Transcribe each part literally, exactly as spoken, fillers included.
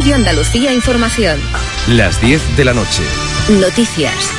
Radio Andalucía Información. Las diez de la noche. Noticias.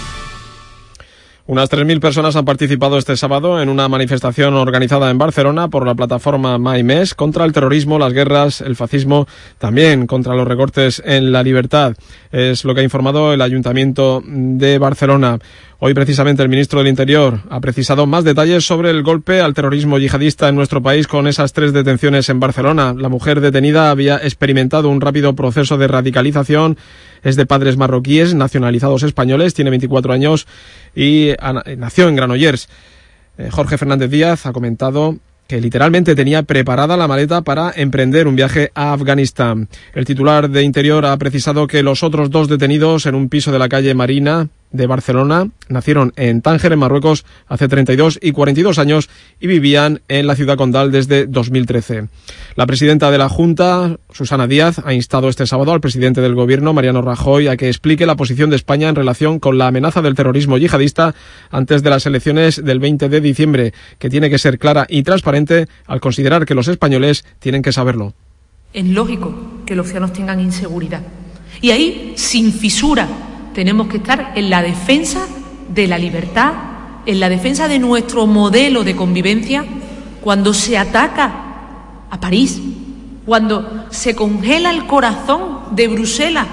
Unas tres mil personas han participado este sábado en una manifestación organizada en Barcelona por la plataforma MyMés contra el terrorismo, las guerras, el fascismo, también contra los recortes en la libertad. Es lo que ha informado el Ayuntamiento de Barcelona. Hoy precisamente el ministro del Interior ha precisado más detalles sobre el golpe al terrorismo yihadista en nuestro país con esas tres detenciones en Barcelona. La mujer detenida había experimentado un rápido proceso de radicalización, es de padres marroquíes, nacionalizados españoles, tiene veinticuatro años y nació en Granollers. Eh, Jorge Fernández Díaz ha comentado que literalmente tenía preparada la maleta para emprender un viaje a Afganistán. El titular de Interior ha precisado que los otros dos detenidos en un piso de la calle Marina de Barcelona nacieron en Tánger, en Marruecos, hace treinta y dos y cuarenta y dos años y vivían en la ciudad condal desde dos mil trece. La presidenta de la Junta, Susana Díaz, ha instado este sábado al presidente del Gobierno, Mariano Rajoy, a que explique la posición de España en relación con la amenaza del terrorismo yihadista antes de las elecciones del veinte de diciembre, que tiene que ser clara y transparente al considerar que los españoles tienen que saberlo. Es lógico que los ciudadanos tengan inseguridad. Y ahí, sin fisura, tenemos que estar en la defensa de la libertad, en la defensa de nuestro modelo de convivencia. Cuando se ataca a París, cuando se congela el corazón de Bruselas,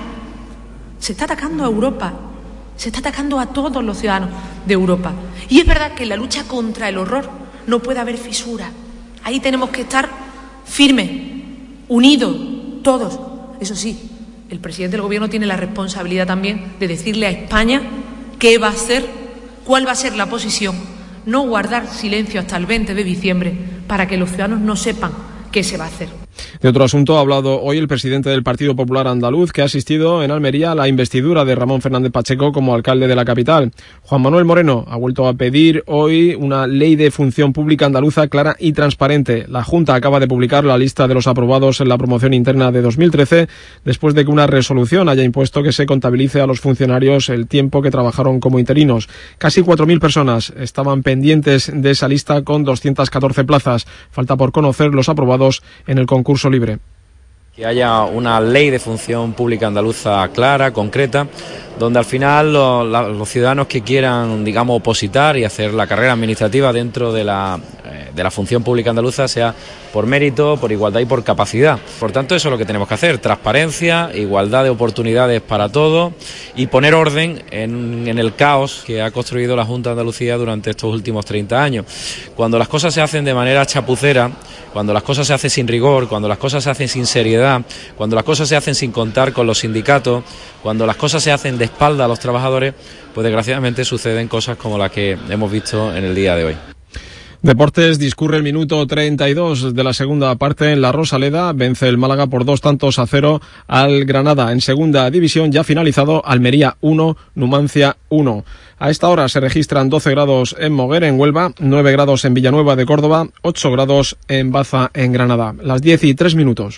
se está atacando a Europa, se está atacando a todos los ciudadanos de Europa. Y es verdad que en la lucha contra el horror no puede haber fisura. Ahí tenemos que estar firmes, unidos, todos. Eso sí, el presidente del Gobierno tiene la responsabilidad también de decirle a España qué va a hacer, cuál va a ser la posición, no guardar silencio hasta el veinte de diciembre para que los ciudadanos no sepan qué se va a hacer. De otro asunto ha hablado hoy el presidente del Partido Popular Andaluz, que ha asistido en Almería a la investidura de Ramón Fernández Pacheco como alcalde de la capital. Juan Manuel Moreno ha vuelto a pedir hoy una ley de función pública andaluza clara y transparente. La Junta acaba de publicar la lista de los aprobados en la promoción interna de dos mil trece, después de que una resolución haya impuesto que se contabilice a los funcionarios el tiempo que trabajaron como interinos. Casi cuatro mil personas estaban pendientes de esa lista con doscientas catorce plazas. Falta por conocer los aprobados en el concurso libre. Que haya una ley de función pública andaluza clara, concreta, donde al final los, los ciudadanos que quieran, digamos, opositar y hacer la carrera administrativa dentro de la, eh, de la función pública andaluza sea por mérito, por igualdad y por capacidad. Por tanto, eso es lo que tenemos que hacer: transparencia, igualdad de oportunidades para todos y poner orden en, en el caos que ha construido la Junta de Andalucía durante estos últimos treinta años. Cuando las cosas se hacen de manera chapucera, cuando las cosas se hacen sin rigor, cuando las cosas se hacen sin seriedad, cuando las cosas se hacen sin contar con los sindicatos, cuando las cosas se hacen de espalda a los trabajadores, pues desgraciadamente suceden cosas como las que hemos visto en el día de hoy. Deportes, discurre el minuto treinta y dos de la segunda parte en la Rosaleda. Vence el Málaga por dos tantos a cero al Granada. En segunda división, ya finalizado, Almería uno, Numancia uno. A esta hora se registran doce grados en Moguer, en Huelva, nueve grados en Villanueva de Córdoba, ocho grados en Baza, en Granada. Las diez y tres minutos.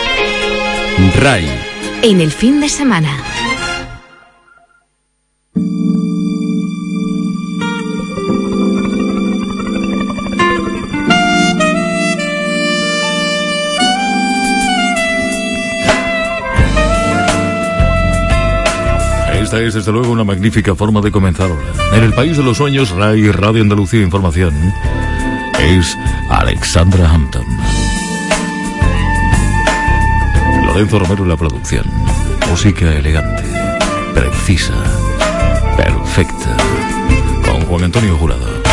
R A I. En el fin de semana. Esta es, desde luego, una magnífica forma de comenzar. En el país de los sueños, R A I, Radio Andalucía Información, es Alexandra Hampton. Lorenzo Romero en la producción. Música elegante, precisa, perfecta, con Juan Antonio Jurado.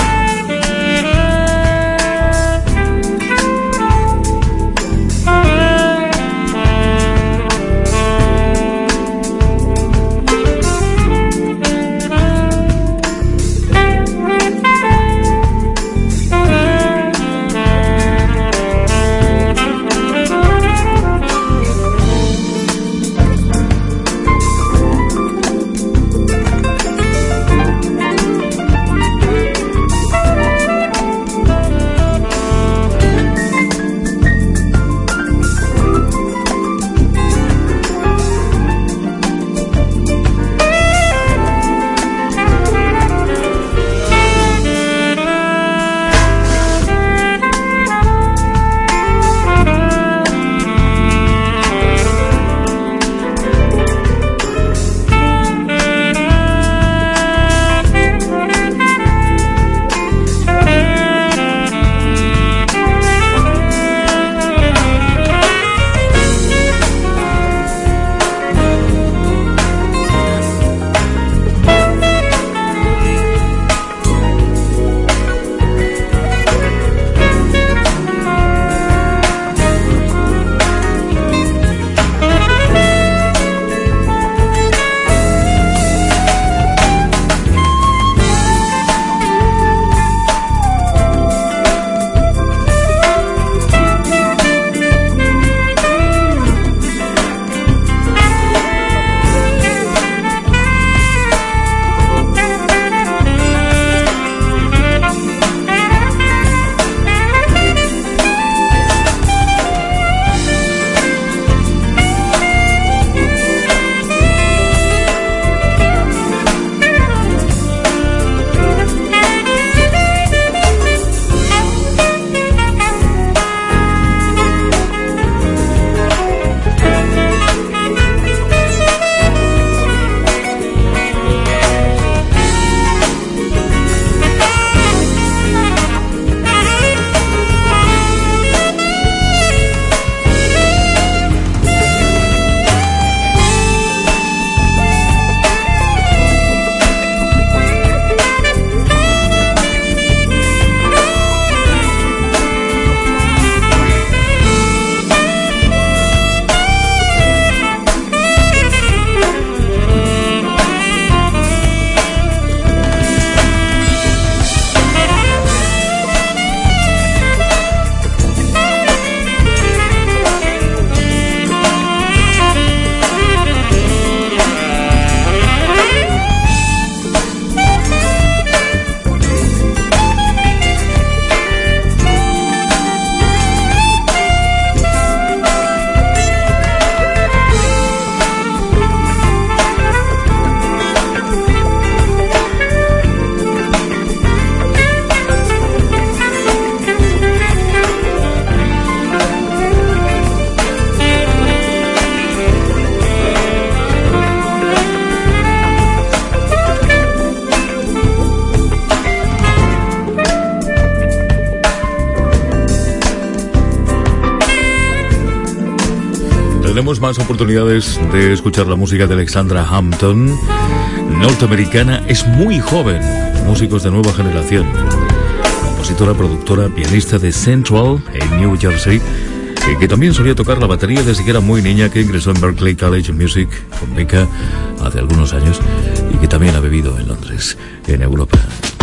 tenemos más oportunidades de escuchar la música de Alexandra Hampton, norteamericana, es muy joven, músicos de nueva generación, compositora, productora, pianista de Central en New Jersey, y que también solía tocar la batería desde que era muy niña, que ingresó en Berklee College of Music con beca hace algunos años y que también ha vivido en Londres, en Europa.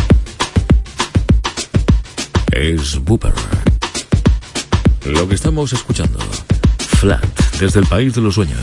Es Booper. Lo que estamos escuchando, Flat, desde el país de los sueños.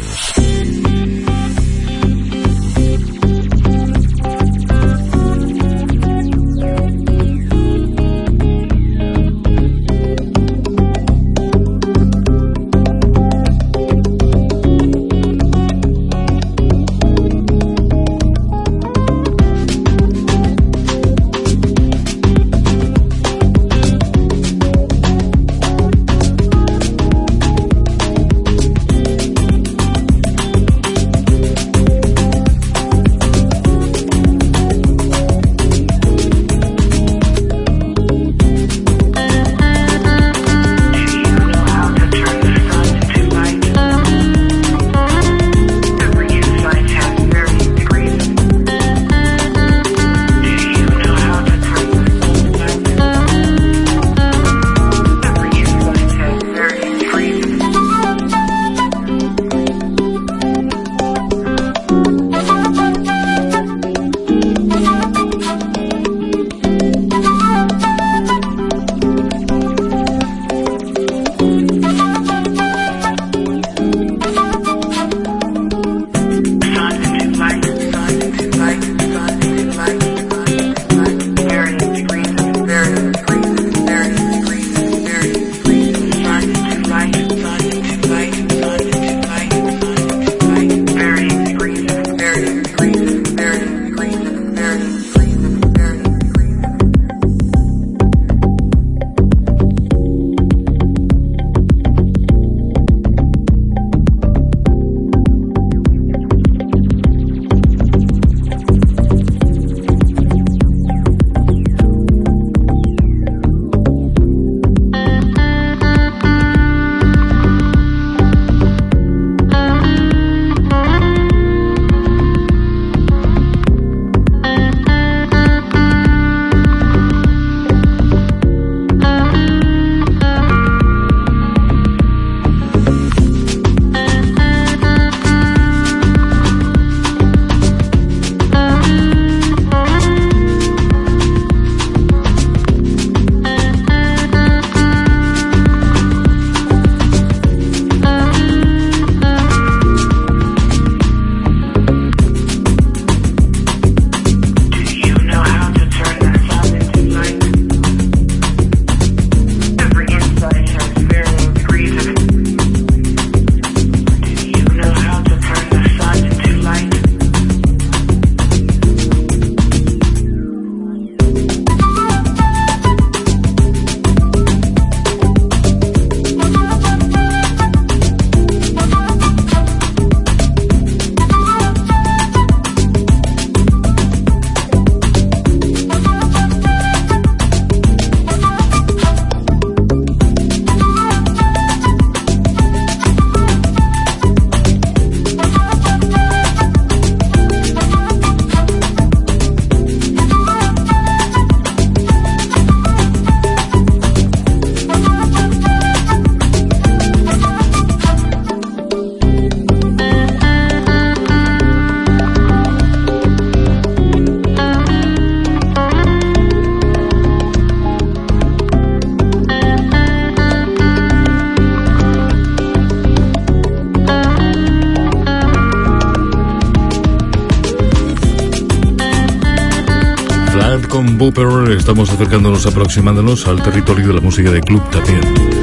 Con Booper estamos acercándonos, aproximándonos al territorio de la música de club también.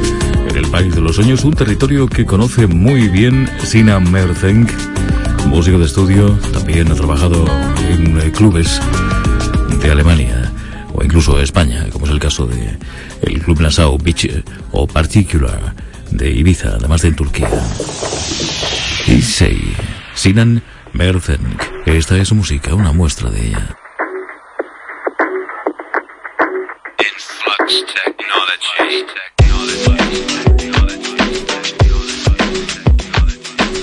En el país de los sueños, un territorio que conoce muy bien Sina Merzenk, músico de estudio, también ha trabajado en eh, clubes de Alemania o incluso España, como es el caso de el Club Nassau Beach o Particular de Ibiza, además de en Turquía. Y sí, Sinan Merzenk, esta es su música, una muestra de ella. Influx Technology. Technology. Technology. Technology.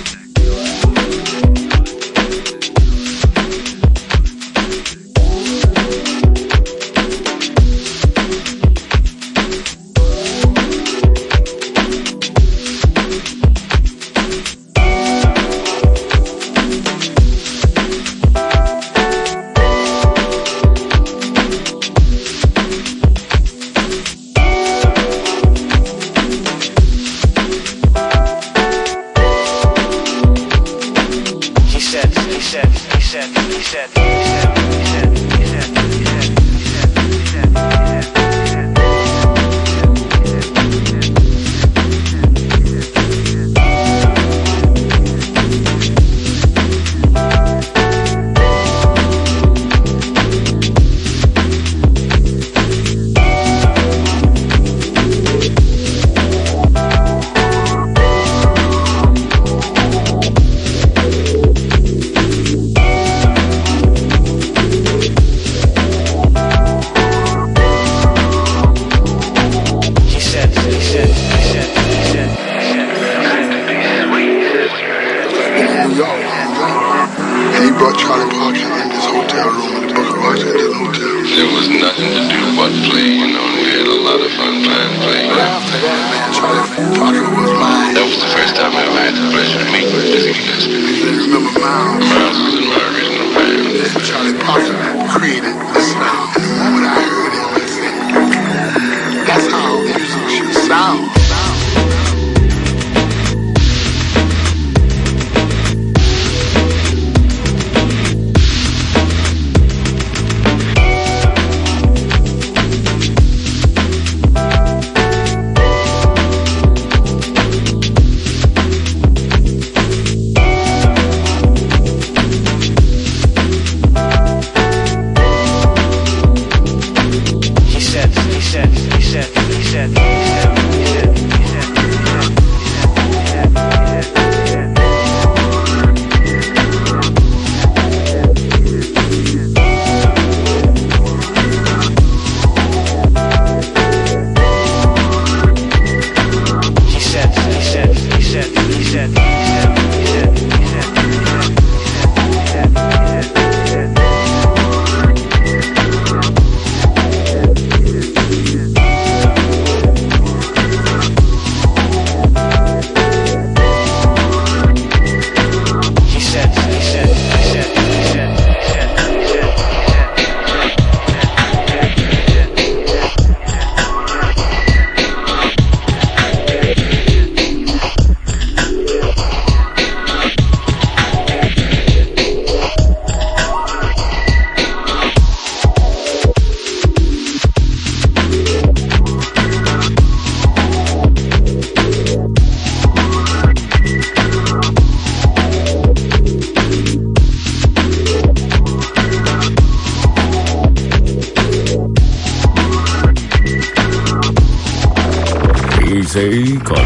Con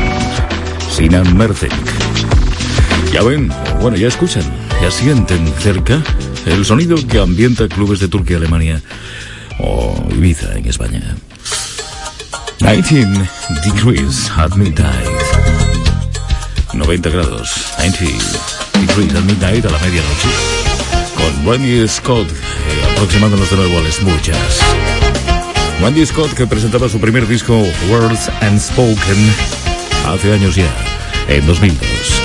Sinan Metheng. Ya ven, bueno, ya escuchan, ya sienten cerca el sonido que ambienta clubes de Turquía, Alemania o Ibiza en España. diecinueve degrees at midnight. noventa grados, noventa degrees at midnight a la medianoche. Con Randy Scott, eh, aproximándonos de nuevo al smooth jazz. Randy Scott, que presentaba su primer disco Words Unspoken hace años ya, en dos mil dos.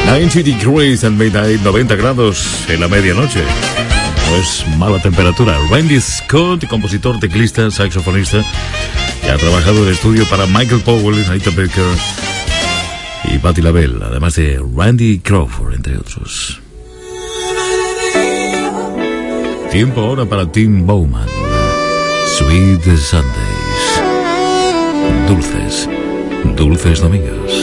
noventa degrees and midnight, noventa grados en la medianoche. No es mala temperatura. Randy Scott, compositor, teclista, saxofonista, que ha trabajado en estudio para Michael Powell, Anita Baker y Patti LaBelle, además de Randy Crawford, entre otros. Tiempo ahora para Tim Bowman. Sweet Sundays. Dulces, dulces domingos.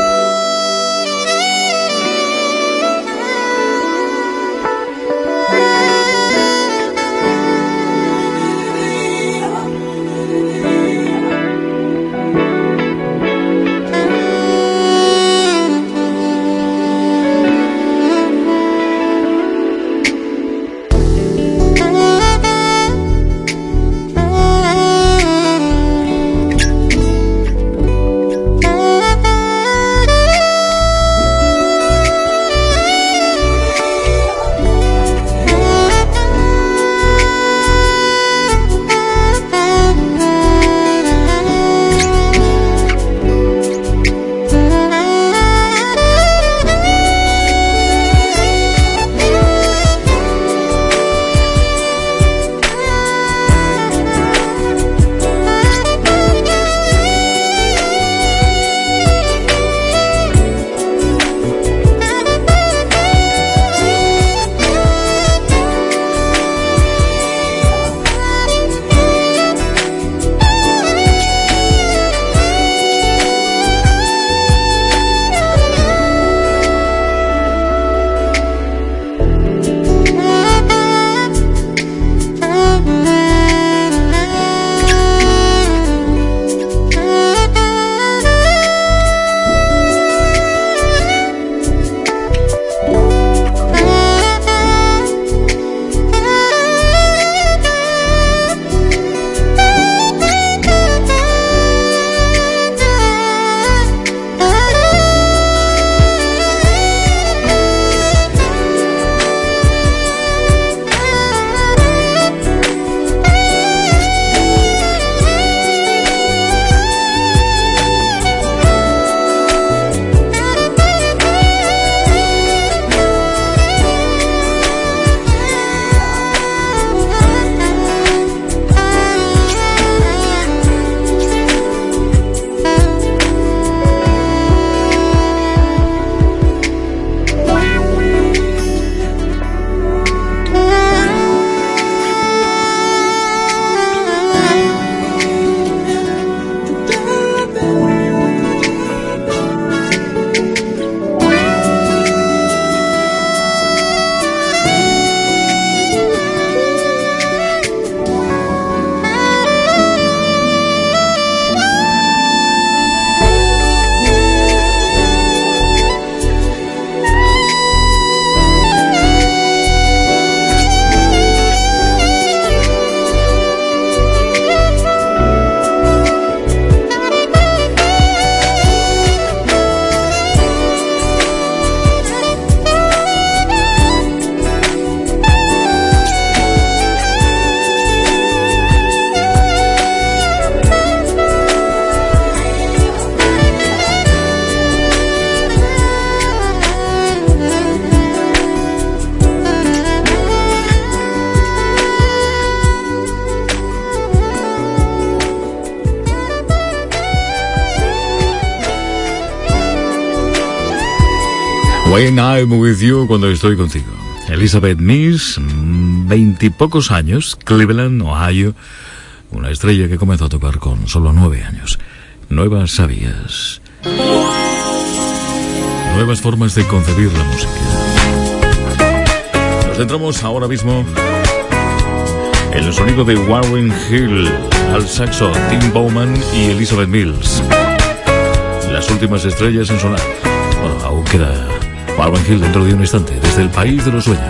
When I'm with you, cuando estoy contigo. Elizabeth Mills, veintipocos años, Cleveland, Ohio, una estrella que comenzó a tocar con solo nueve años. Nuevas sabias, nuevas formas de concebir la música. Nos centramos ahora mismo en el sonido de Warren Hill, al saxo Tim Bowman y Elizabeth Mills. Las últimas estrellas en sonar. Bueno, aún queda Warren Hill dentro de un instante, desde el país de los sueños.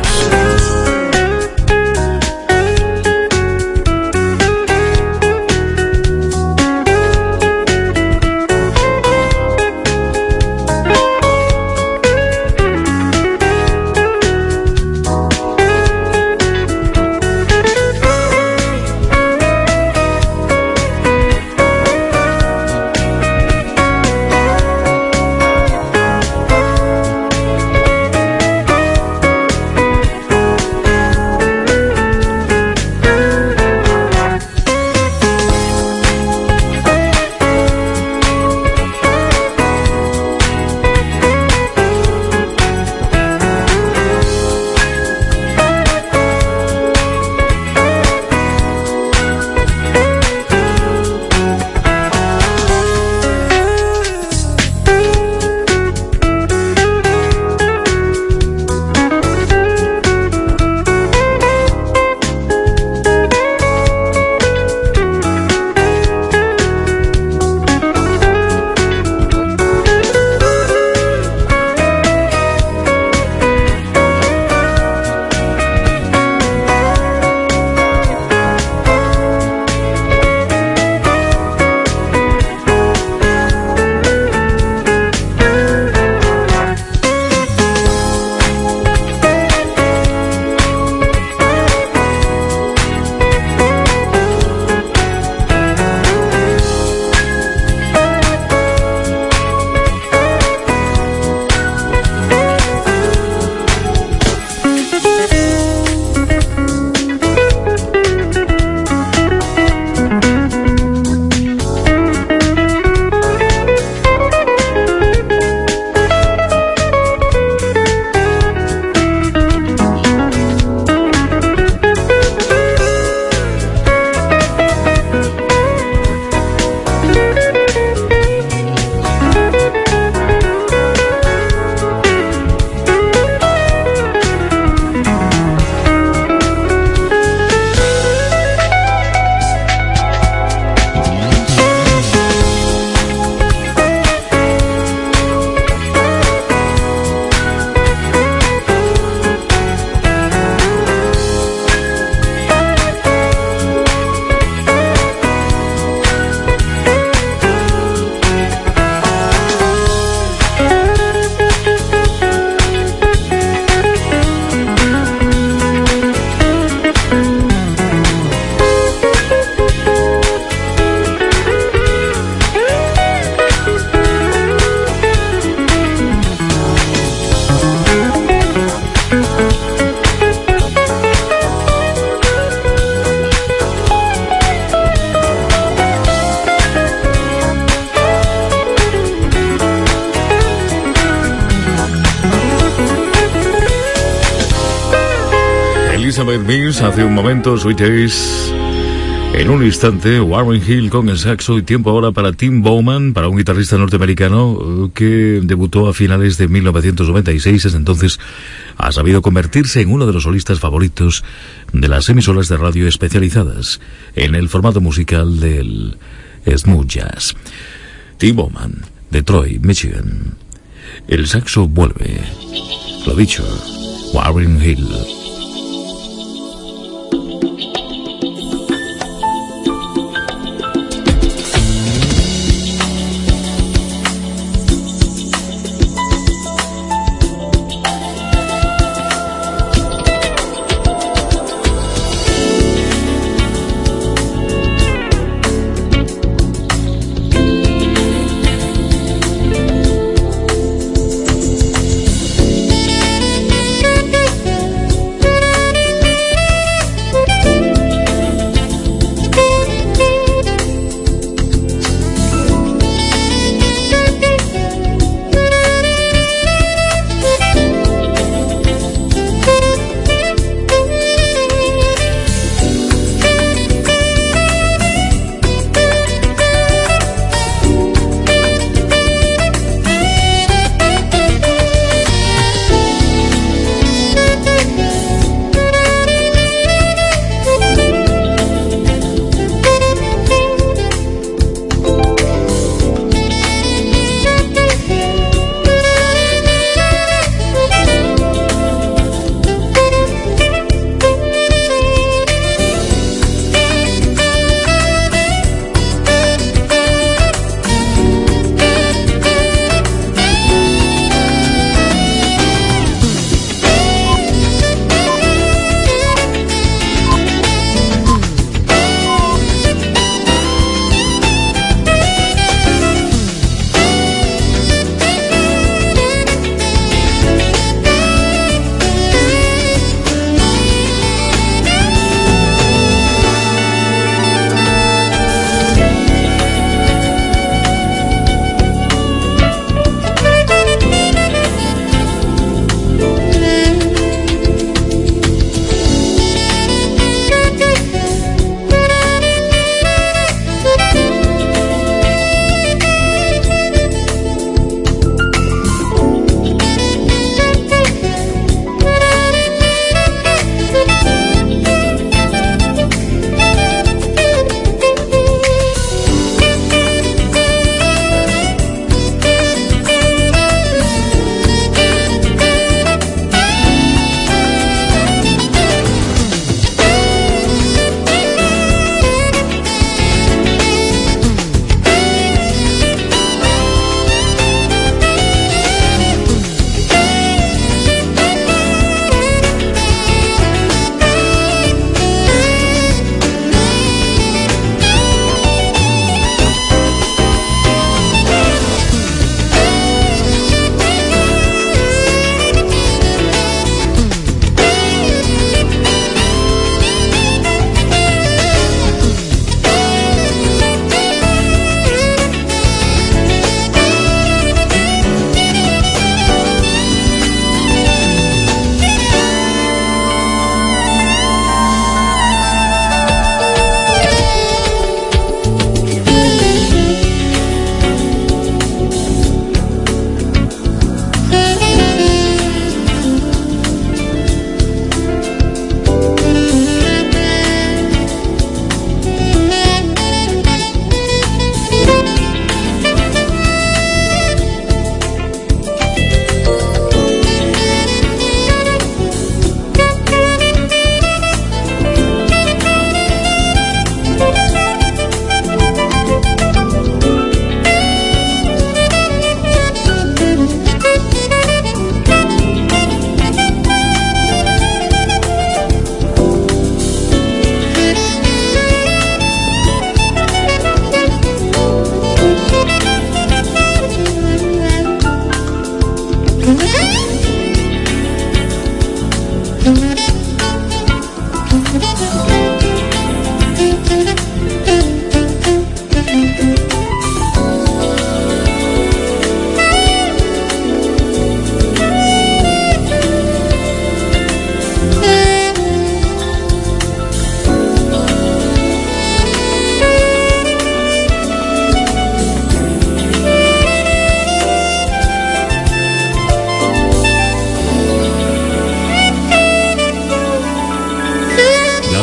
David Mills, hace un momento Sweet Days. En un instante, Warren Hill con el saxo, y tiempo ahora para Tim Bowman, para un guitarrista norteamericano que debutó a finales de mil novecientos noventa y seis. Desde entonces ha sabido convertirse en uno de los solistas favoritos de las emisoras de radio especializadas en el formato musical del smooth jazz. Tim Bowman, Detroit, Michigan. El saxo vuelve. Lo dicho, Warren Hill.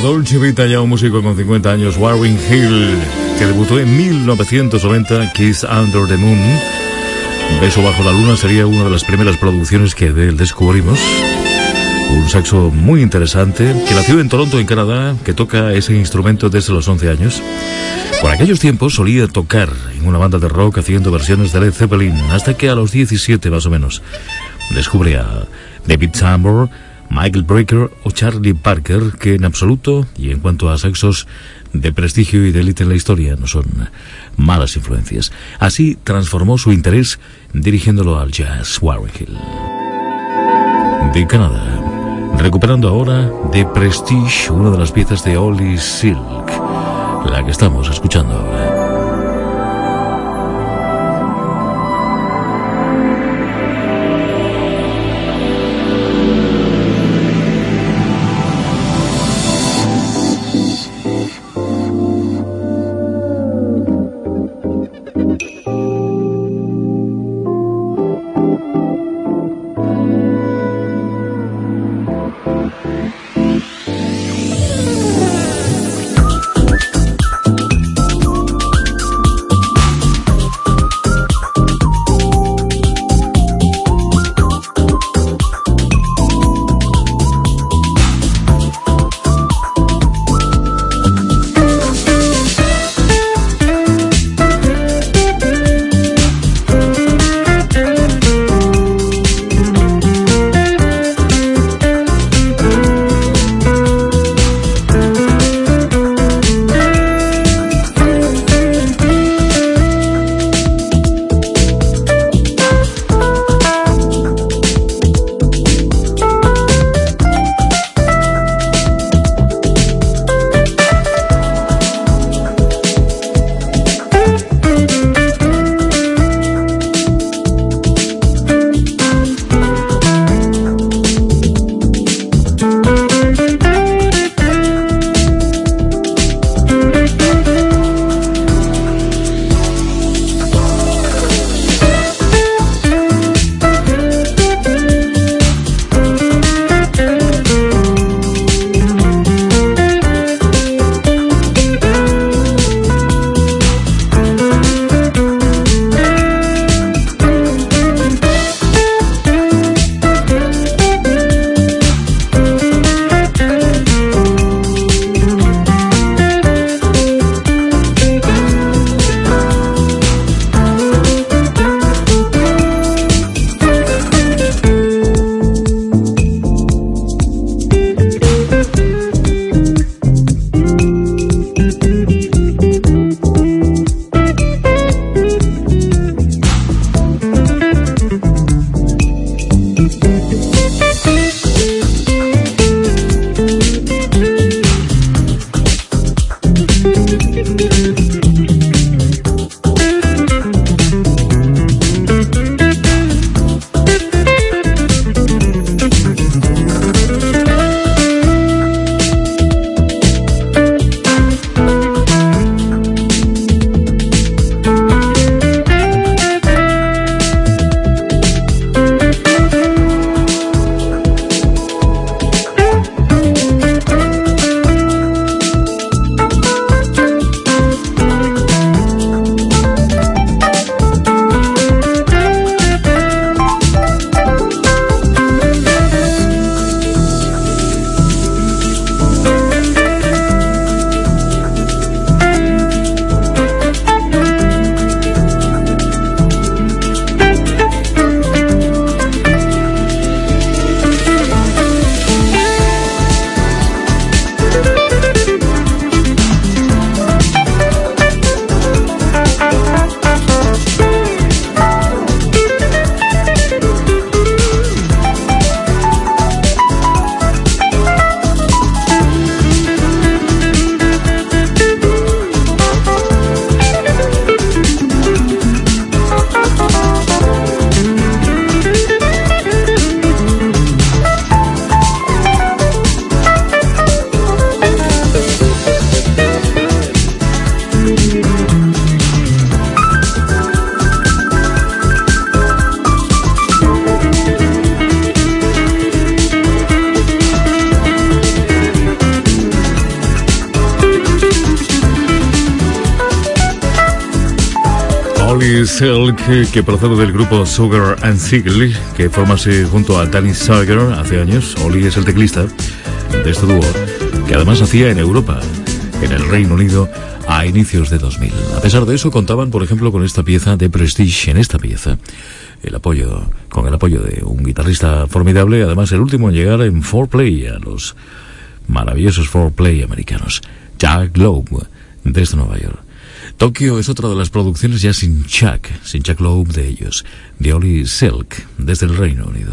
Dolce Vita, ya un músico con cincuenta años, Warren Hill, que debutó en mil novecientos noventa, Kiss Under the Moon. Beso bajo la luna sería una de las primeras producciones que de él descubrimos. Un saxo muy interesante, que nació en Toronto, en Canadá, que toca ese instrumento desde los once años. Por aquellos tiempos solía tocar en una banda de rock haciendo versiones de Led Zeppelin, hasta que a los diecisiete más o menos descubre a David Tambor, Michael Brecker o Charlie Parker, que en absoluto, y en cuanto a saxos de prestigio y de élite en la historia, no son malas influencias. Así transformó su interés dirigiéndolo al jazz. Warren Hill, de Canadá, recuperando ahora de Prestige una de las piezas de Oli Silk, la que estamos escuchando ahora. Oli Silk, que procede del grupo Sugar and Siegel, que formase junto a Danny Sager hace años. Oli es el teclista de este dúo, que además hacía en Europa, en el Reino Unido, a inicios de dos mil. A pesar de eso, contaban, por ejemplo, con esta pieza de Prestige. En esta pieza, el apoyo, con el apoyo de un guitarrista formidable, además el último en llegar en four play a los maravillosos four play americanos, Jack Loeb, desde Nueva York. Tokio es otra de las producciones ya sin Chuck, sin Chuck Loeb de ellos, de Oli Silk, desde el Reino Unido.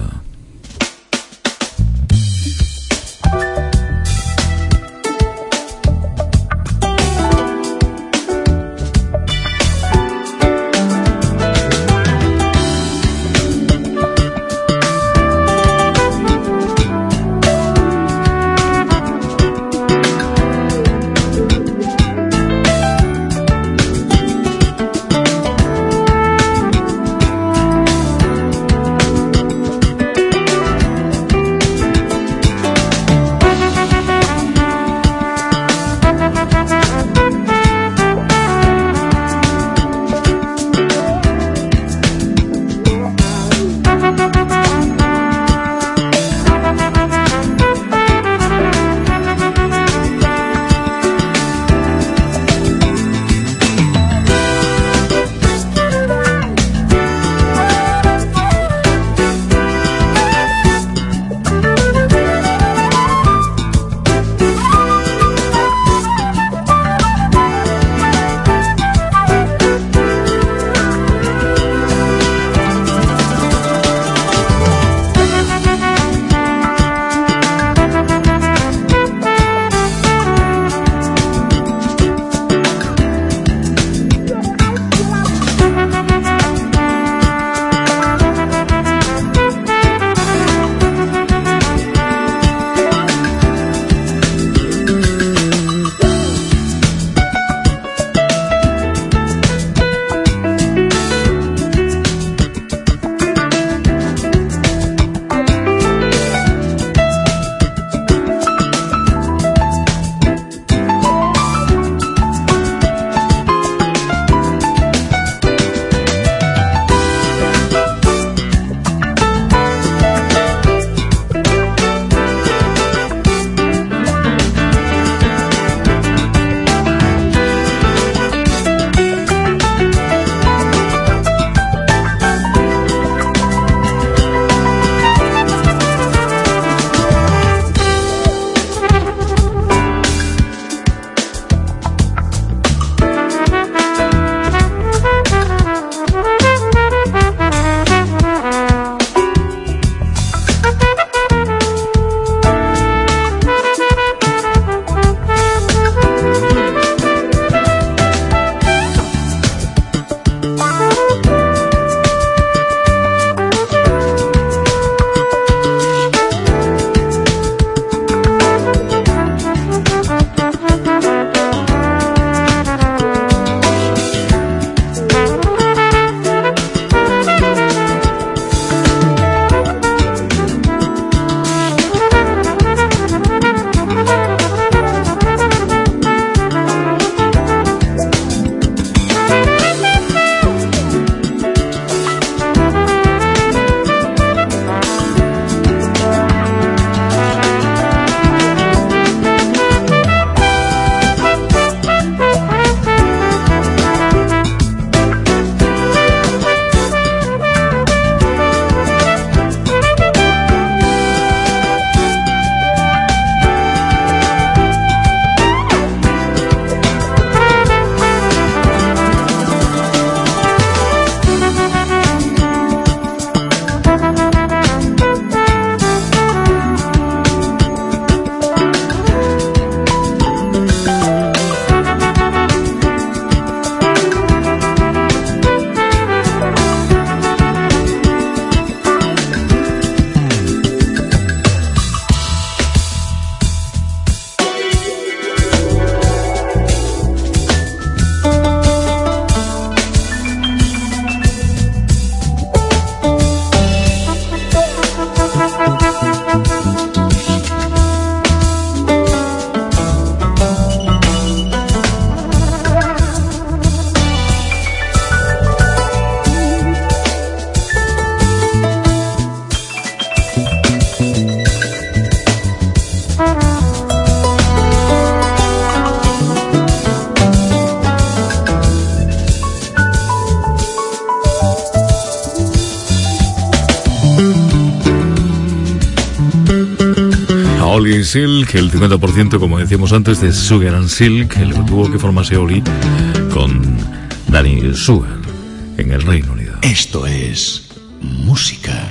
Oli Silk, el cincuenta por ciento, como decíamos antes, de Sugar and Silk, el que tuvo que formarse Oli con Danny Sugar en el Reino Unido. Esto es música.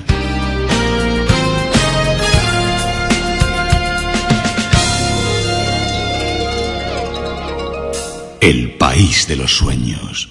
El país de los sueños.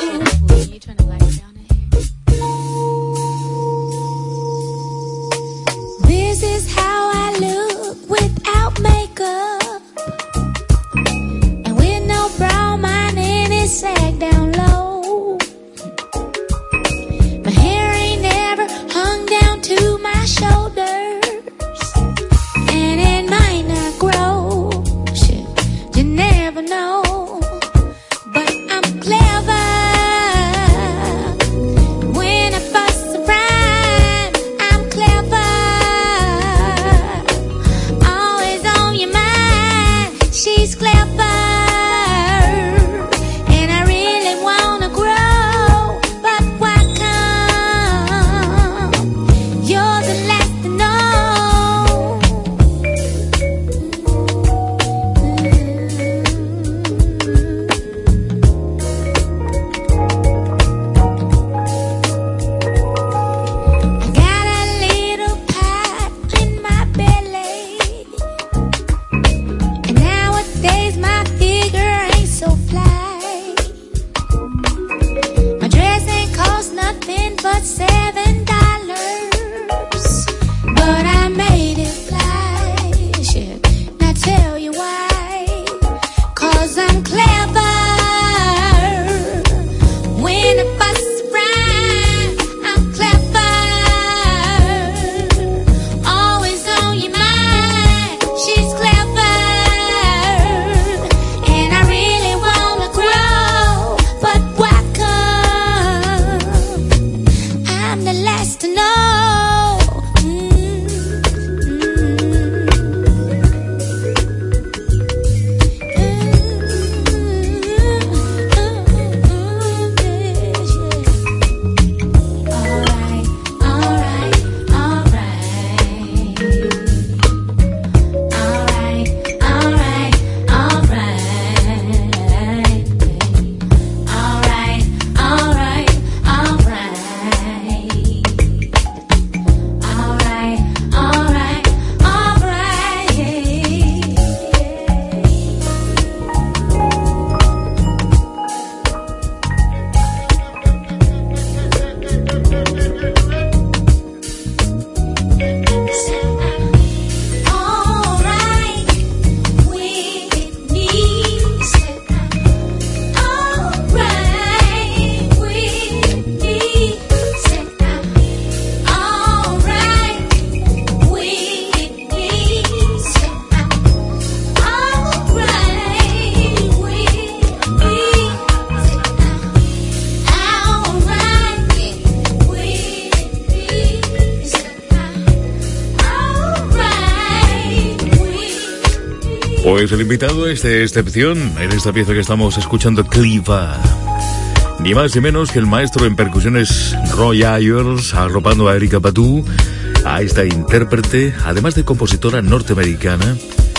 Pues el invitado es de excepción en esta pieza que estamos escuchando, Cliva. Ni más ni menos que el maestro en percusiones Roy Ayers, arropando a Erykah Badu, a esta intérprete, además de compositora norteamericana,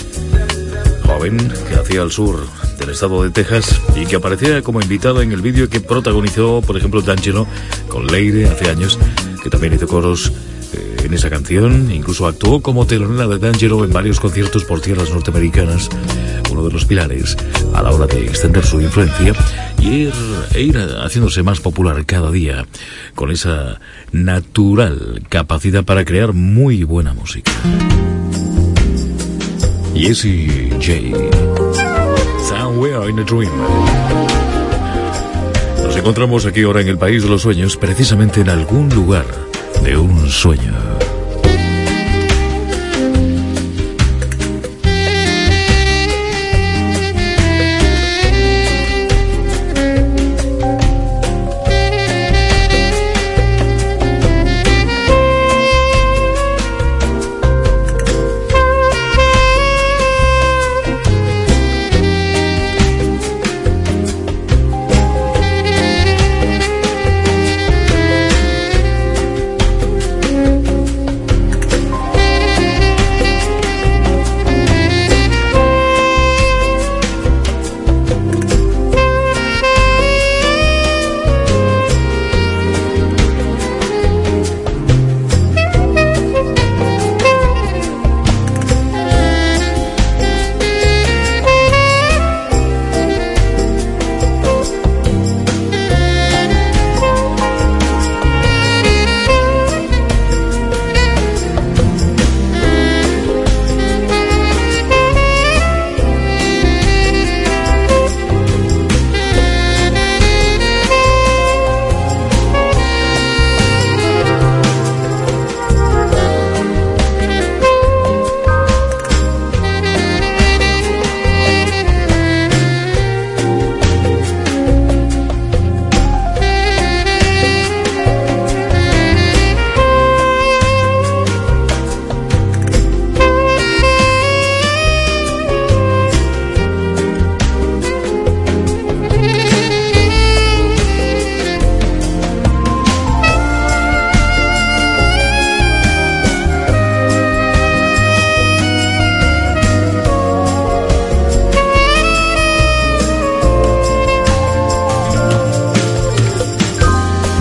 joven que hacía al sur del estado de Texas y que aparecía como invitada en el vídeo que protagonizó, por ejemplo, D'Angelo con Leire hace años, que también hizo coros eh, en esa canción. Incluso actuó como telonera de D'Angelo en varios conciertos por tierras norteamericanas, uno de los pilares a la hora de extender su influencia y ir, e ir haciéndose más popular cada día, con esa natural capacidad para crear muy buena música. Jessie J, Somewhere in a Dream. Nos encontramos aquí ahora en el país de los sueños, precisamente en algún lugar de un sueño.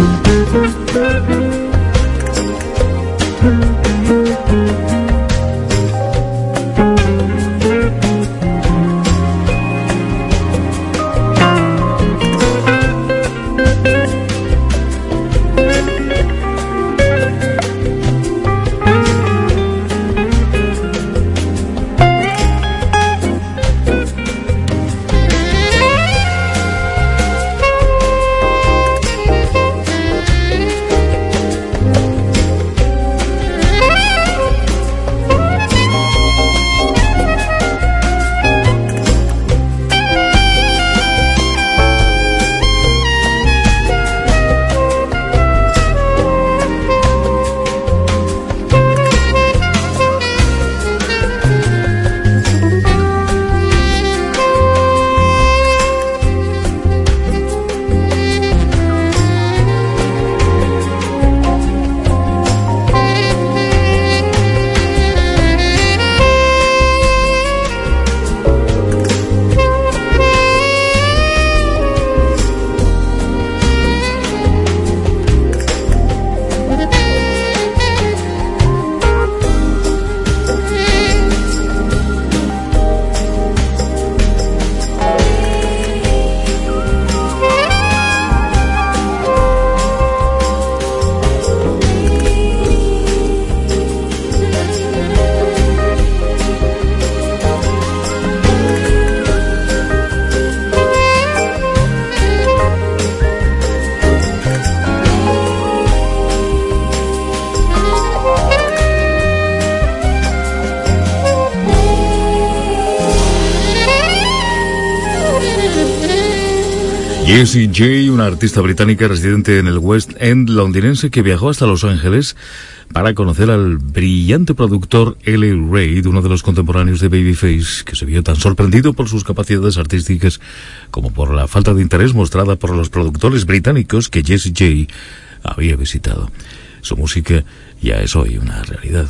Jessie J, una artista británica residente en el West End londinense que viajó hasta Los Ángeles para conocer al brillante productor L A Reid, uno de los contemporáneos de Babyface, que se vio tan sorprendido por sus capacidades artísticas como por la falta de interés mostrada por los productores británicos que Jessie J había visitado. Su música ya es hoy una realidad.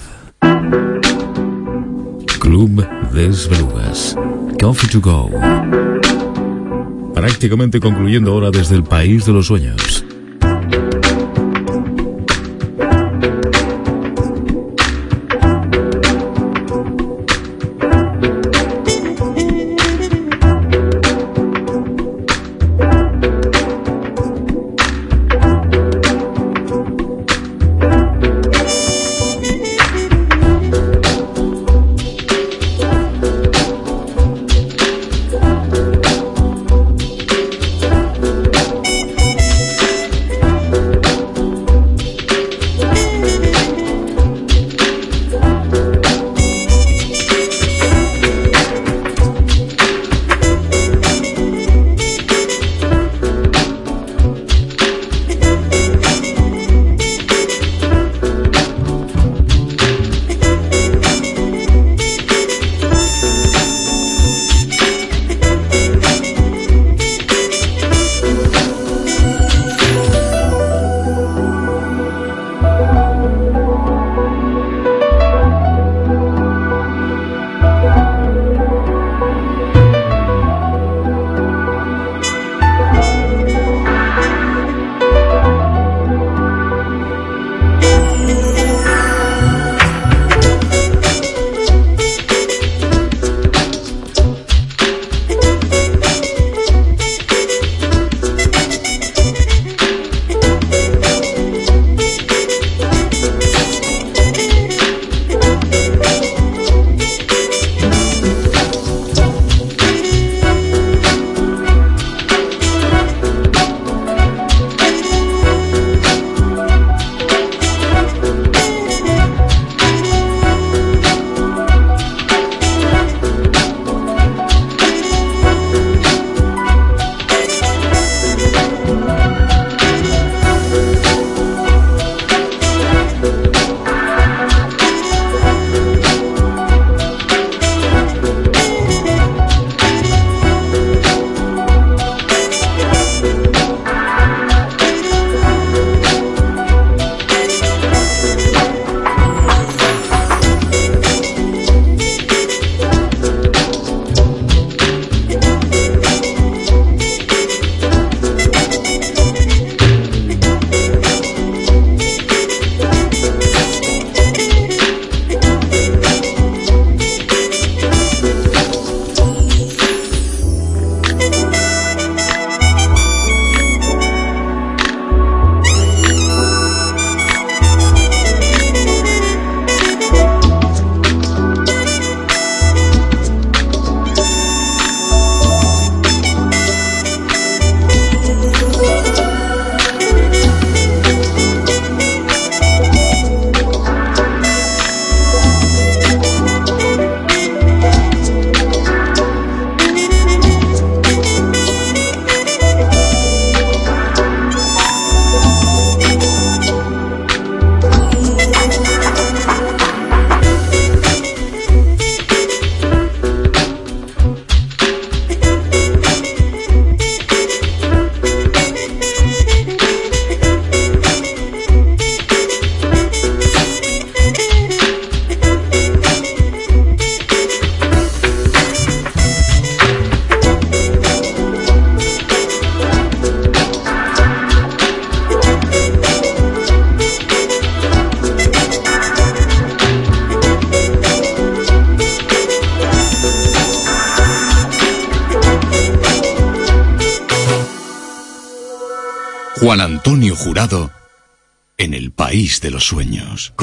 Club des Belugas, Coffee to Go. Prácticamente concluyendo ahora desde el país de los sueños. Antonio Jurado en el País de los Sueños.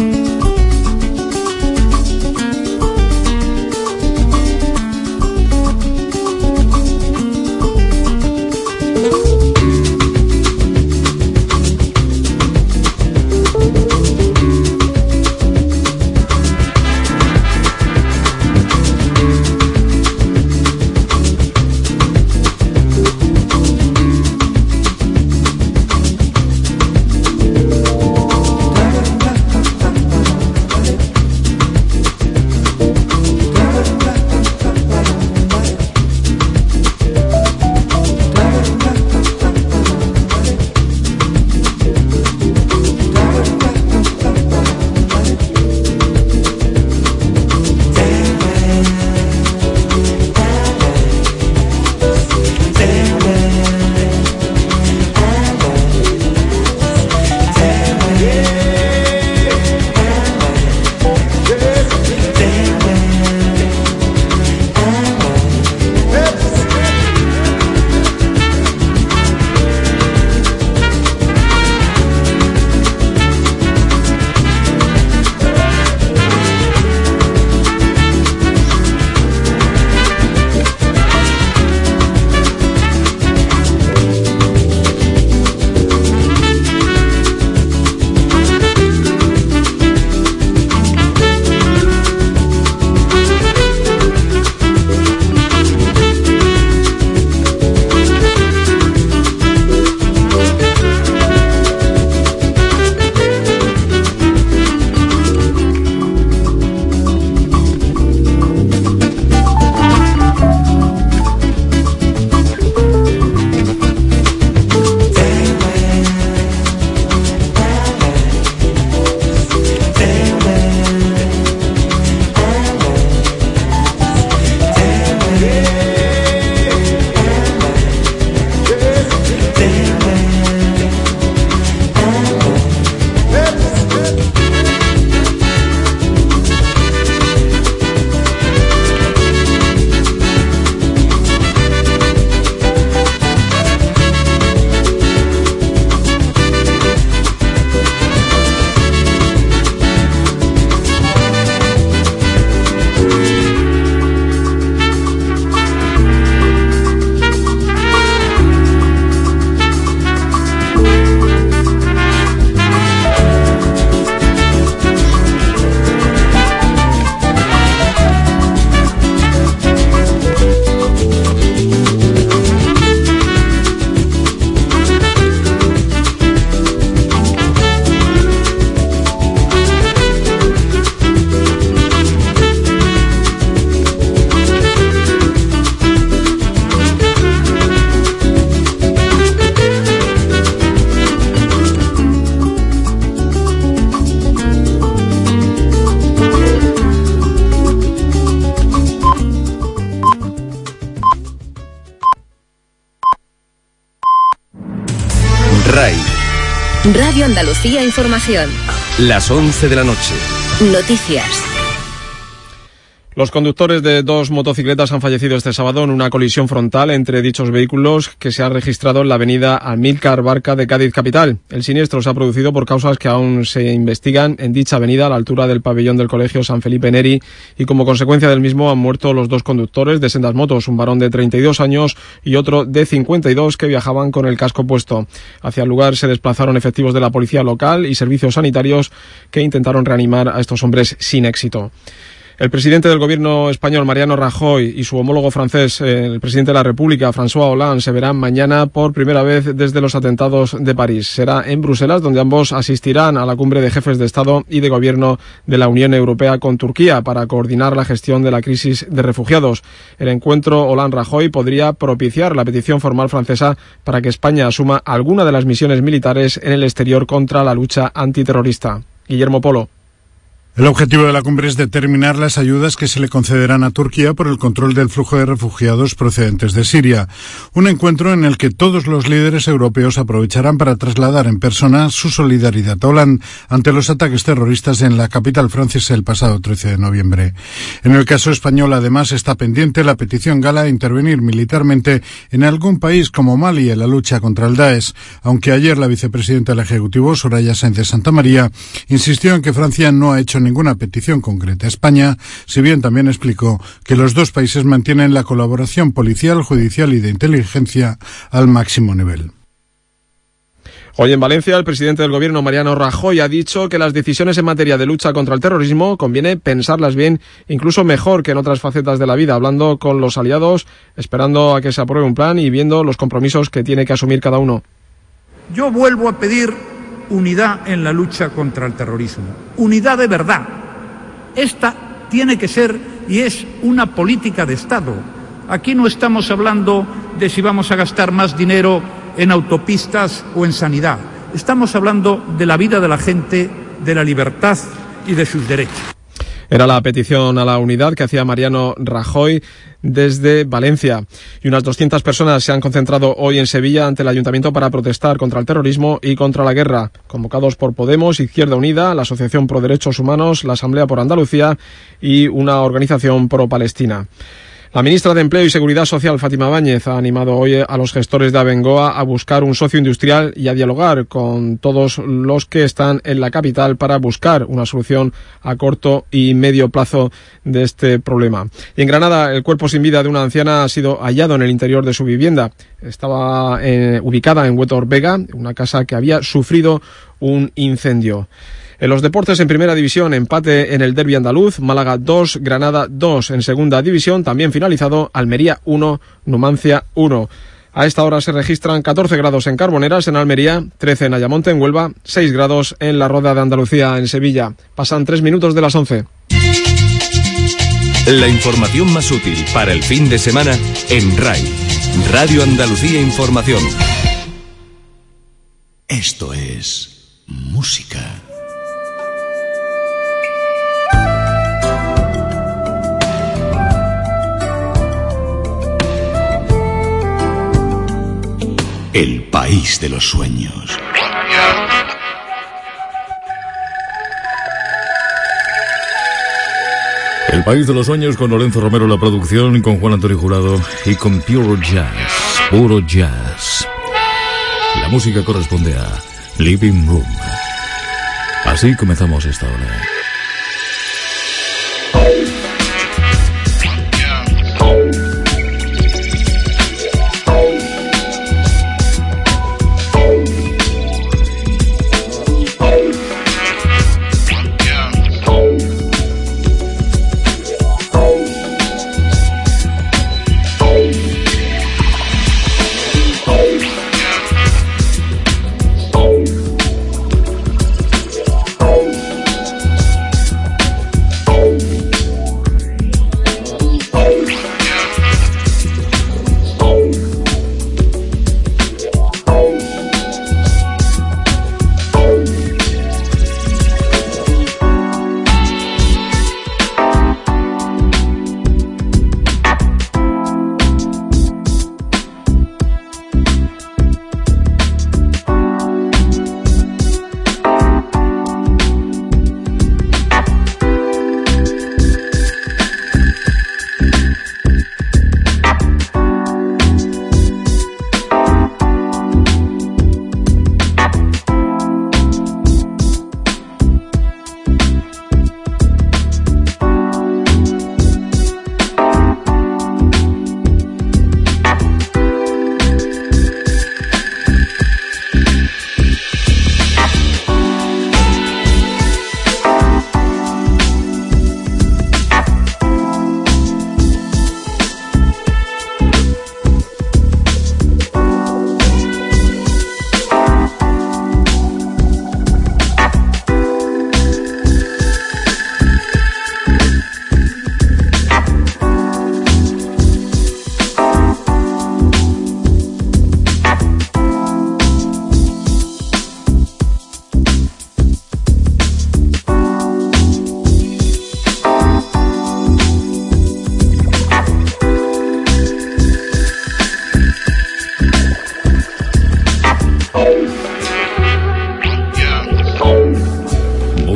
RAI. Radio Andalucía Información. Las once de la noche. Noticias. Los conductores de dos motocicletas han fallecido este sábado en una colisión frontal entre dichos vehículos que se ha registrado en la avenida Amílcar Barca de Cádiz capital. El siniestro se ha producido por causas que aún se investigan en dicha avenida a la altura del pabellón del Colegio San Felipe Neri, y como consecuencia del mismo han muerto los dos conductores de sendas motos, un varón de treinta y dos años y otro de cincuenta y dos que viajaban con el casco puesto. Hacia el lugar se desplazaron efectivos de la policía local y servicios sanitarios que intentaron reanimar a estos hombres sin éxito. El presidente del gobierno español, Mariano Rajoy, y su homólogo francés, el presidente de la República, François Hollande, se verán mañana por primera vez desde los atentados de París. Será en Bruselas, donde ambos asistirán a la cumbre de jefes de Estado y de Gobierno de la Unión Europea con Turquía para coordinar la gestión de la crisis de refugiados. El encuentro Hollande-Rajoy podría propiciar la petición formal francesa para que España asuma alguna de las misiones militares en el exterior contra la lucha antiterrorista. Guillermo Polo. El objetivo de la cumbre es determinar las ayudas que se le concederán a Turquía por el control del flujo de refugiados procedentes de Siria. Un encuentro en el que todos los líderes europeos aprovecharán para trasladar en persona su solidaridad a Hollande ante los ataques terroristas en la capital francesa el pasado trece de noviembre. En el caso español, además, está pendiente la petición gala de intervenir militarmente en algún país como Mali en la lucha contra el Daesh, aunque ayer la vicepresidenta del Ejecutivo, Soraya Sáenz de Santamaría, insistió en que Francia no ha hecho ninguna petición concreta a España, si bien también explicó que los dos países mantienen la colaboración policial, judicial y de inteligencia al máximo nivel. Hoy en Valencia, el presidente del Gobierno, Mariano Rajoy, ha dicho que las decisiones en materia de lucha contra el terrorismo conviene pensarlas bien, incluso mejor que en otras facetas de la vida, hablando con los aliados, esperando a que se apruebe un plan y viendo los compromisos que tiene que asumir cada uno. Yo vuelvo a pedir unidad en la lucha contra el terrorismo, unidad de verdad. Esta tiene que ser y es una política de Estado. Aquí no estamos hablando de si vamos a gastar más dinero en autopistas o en sanidad. Estamos hablando de la vida de la gente, de la libertad y de sus derechos. Era la petición a la unidad que hacía Mariano Rajoy desde Valencia. Y unas doscientas personas se han concentrado hoy en Sevilla ante el Ayuntamiento para protestar contra el terrorismo y contra la guerra. Convocados por Podemos, Izquierda Unida, la Asociación Pro Derechos Humanos, la Asamblea por Andalucía y una organización pro-palestina. La ministra de Empleo y Seguridad Social, Fátima Báñez, ha animado hoy a los gestores de Abengoa a buscar un socio industrial y a dialogar con todos los que están en la capital para buscar una solución a corto y medio plazo de este problema. Y en Granada, el cuerpo sin vida de una anciana ha sido hallado en el interior de su vivienda. Estaba eh, ubicada en Huetor Vega, una casa que había sufrido un incendio. En los deportes, en primera división, empate en el derbi andaluz, Málaga dos, Granada dos. En segunda división, también finalizado, Almería uno, Numancia uno. A esta hora se registran catorce grados en Carboneras, en Almería, trece en Ayamonte, en Huelva, seis grados en la Roda de Andalucía, en Sevilla. Pasan tres minutos de las once. La información más útil para el fin de semana en R A I, Radio Andalucía Información. Esto es música. El país de los sueños. El país de los sueños con Lorenzo Romero en la producción, con Juan Antonio Jurado y con Pure Jazz, puro jazz. La música corresponde a Living Room. Así comenzamos esta hora.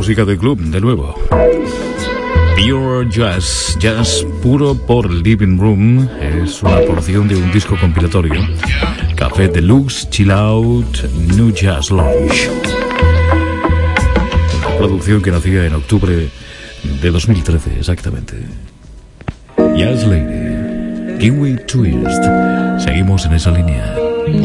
música de club, de nuevo. Pure Jazz, jazz puro por Living Room, es una porción de un disco compilatorio, Café Deluxe, Chill Out, New Jazz Lounge. Una producción que nacía en octubre de dos mil trece, exactamente. Jazz Lady, Kiwi Twist, seguimos en esa línea.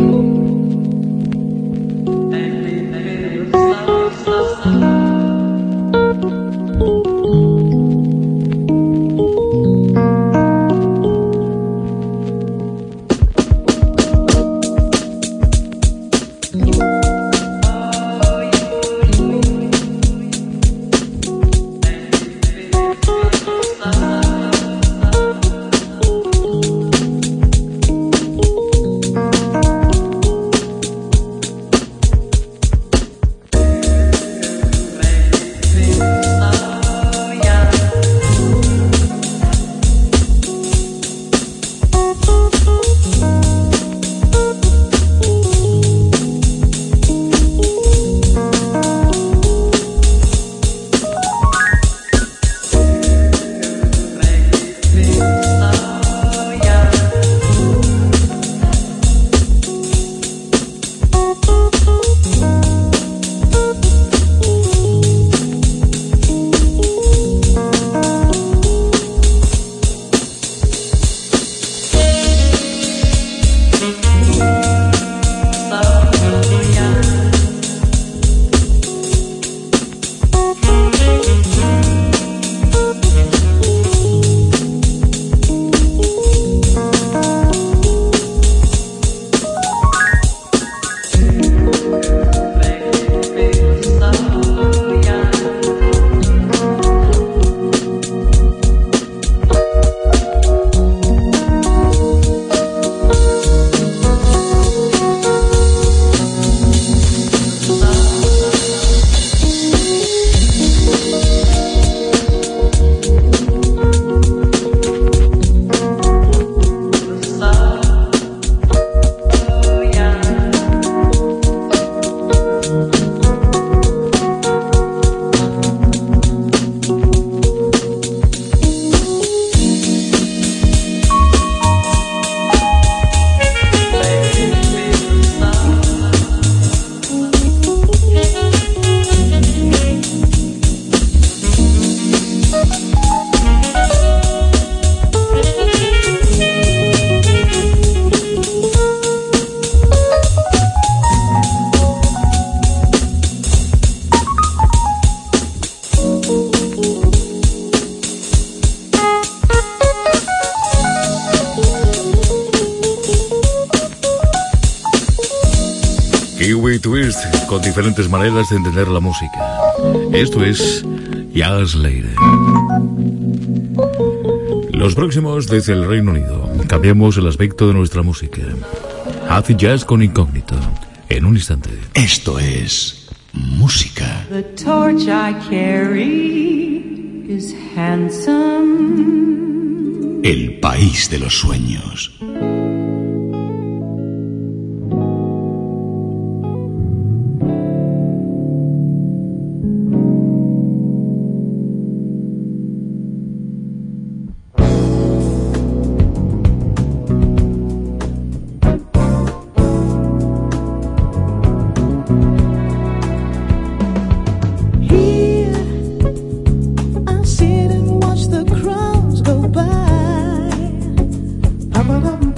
Kiwi Twist, con diferentes maneras de entender la música. Esto es Jazz Lady. Los próximos desde el Reino Unido. Cambiamos el aspecto de nuestra música. Hace jazz con incógnito. En un instante. Esto es música. The torch I carry is handsome. El país de los sueños. Sit and watch the crowds go by. Ba-ba-dum.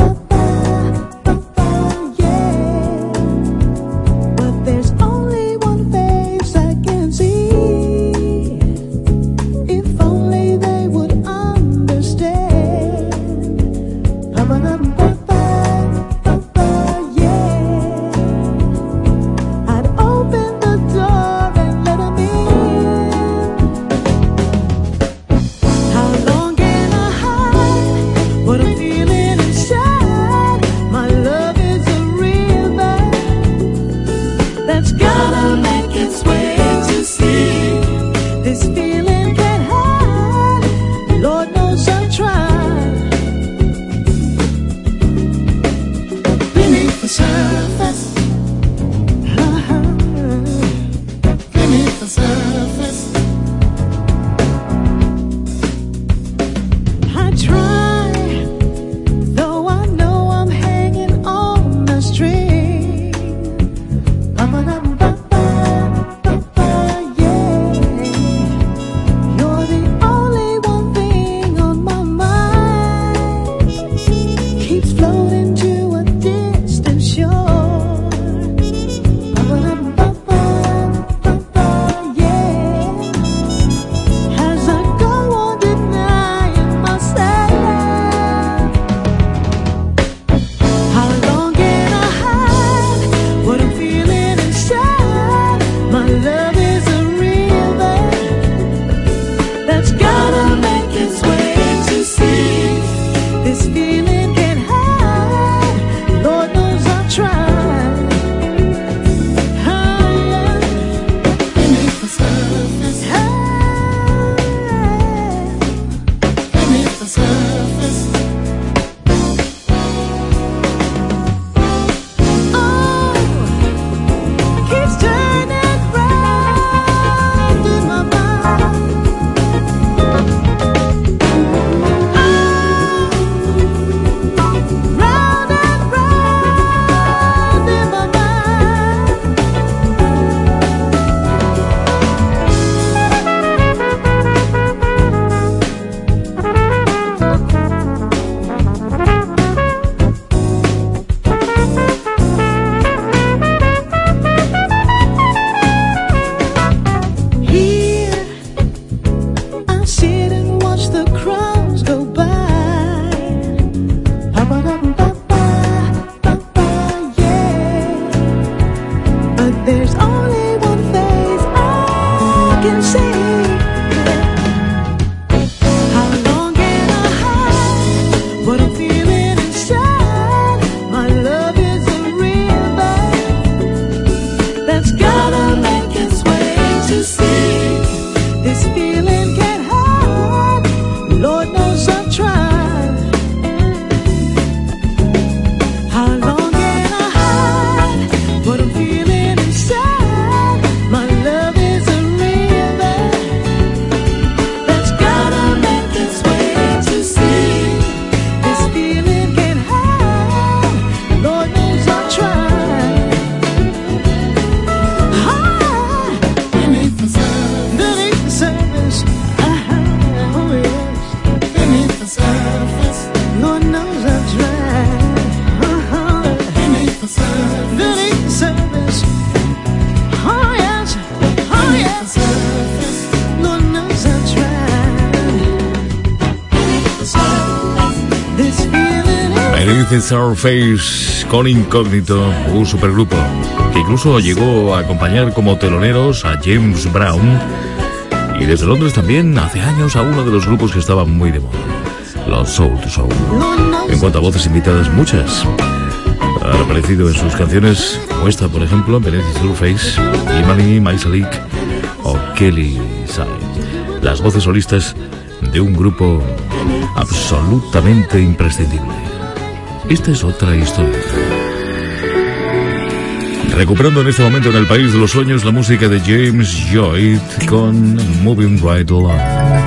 the Surface con Incógnito, un supergrupo que incluso llegó a acompañar como teloneros a James Brown, y desde Londres también hace años a uno de los grupos que estaban muy de moda, los Soul to Soul. En cuanto a voces invitadas, muchas han aparecido en sus canciones, como esta por ejemplo, Beneath the Surface, Imani, Maisalik o Kelly Said, las voces solistas de un grupo absolutamente imprescindible. Esta es otra historia. Recuperando en este momento en el país de los sueños la música de James Lloyd con Moving Right Along.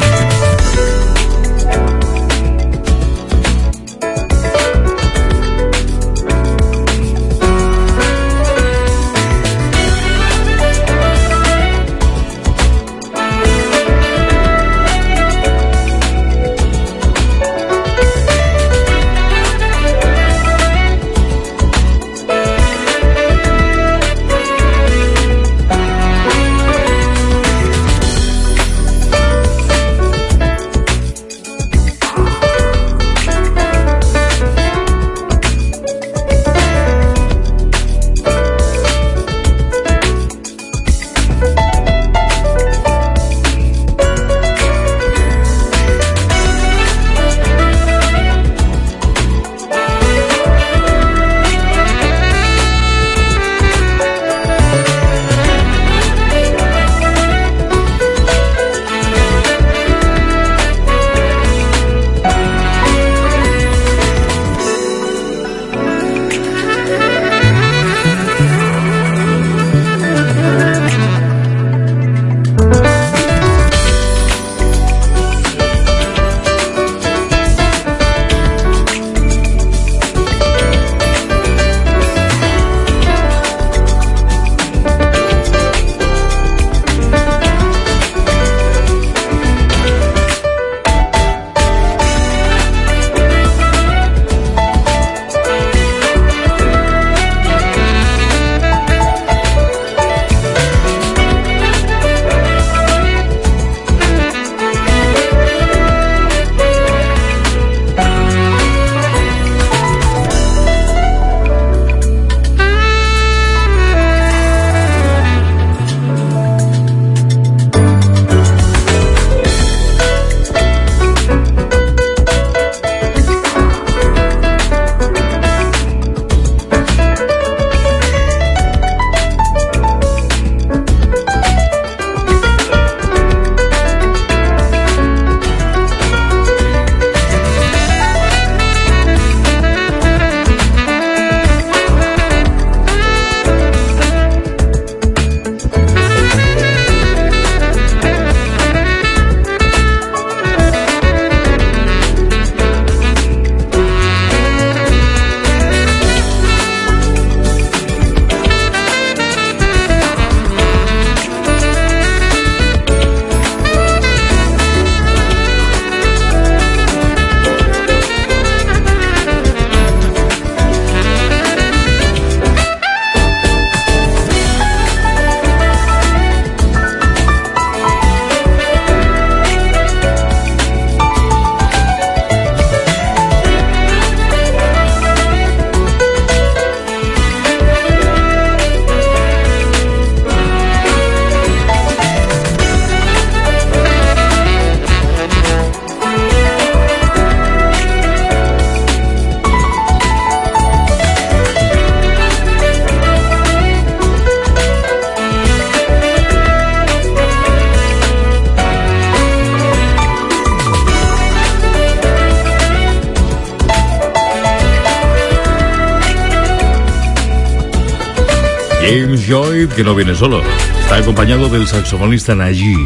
James Lloyd, que no viene solo, está acompañado del saxofonista Najee,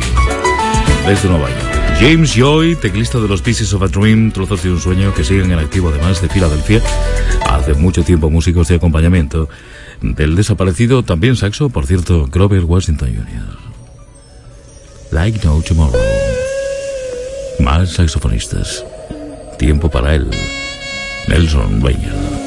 desde Nueva York. James Lloyd, teclista de los Pieces of a Dream, Trozos de un Sueño, que siguen en activo además de Filadelfia, hace mucho tiempo músicos de acompañamiento del desaparecido, también saxo, por cierto, Grover Washington junior Like No Tomorrow. Más saxofonistas. Tiempo para él. Nelson Riddle.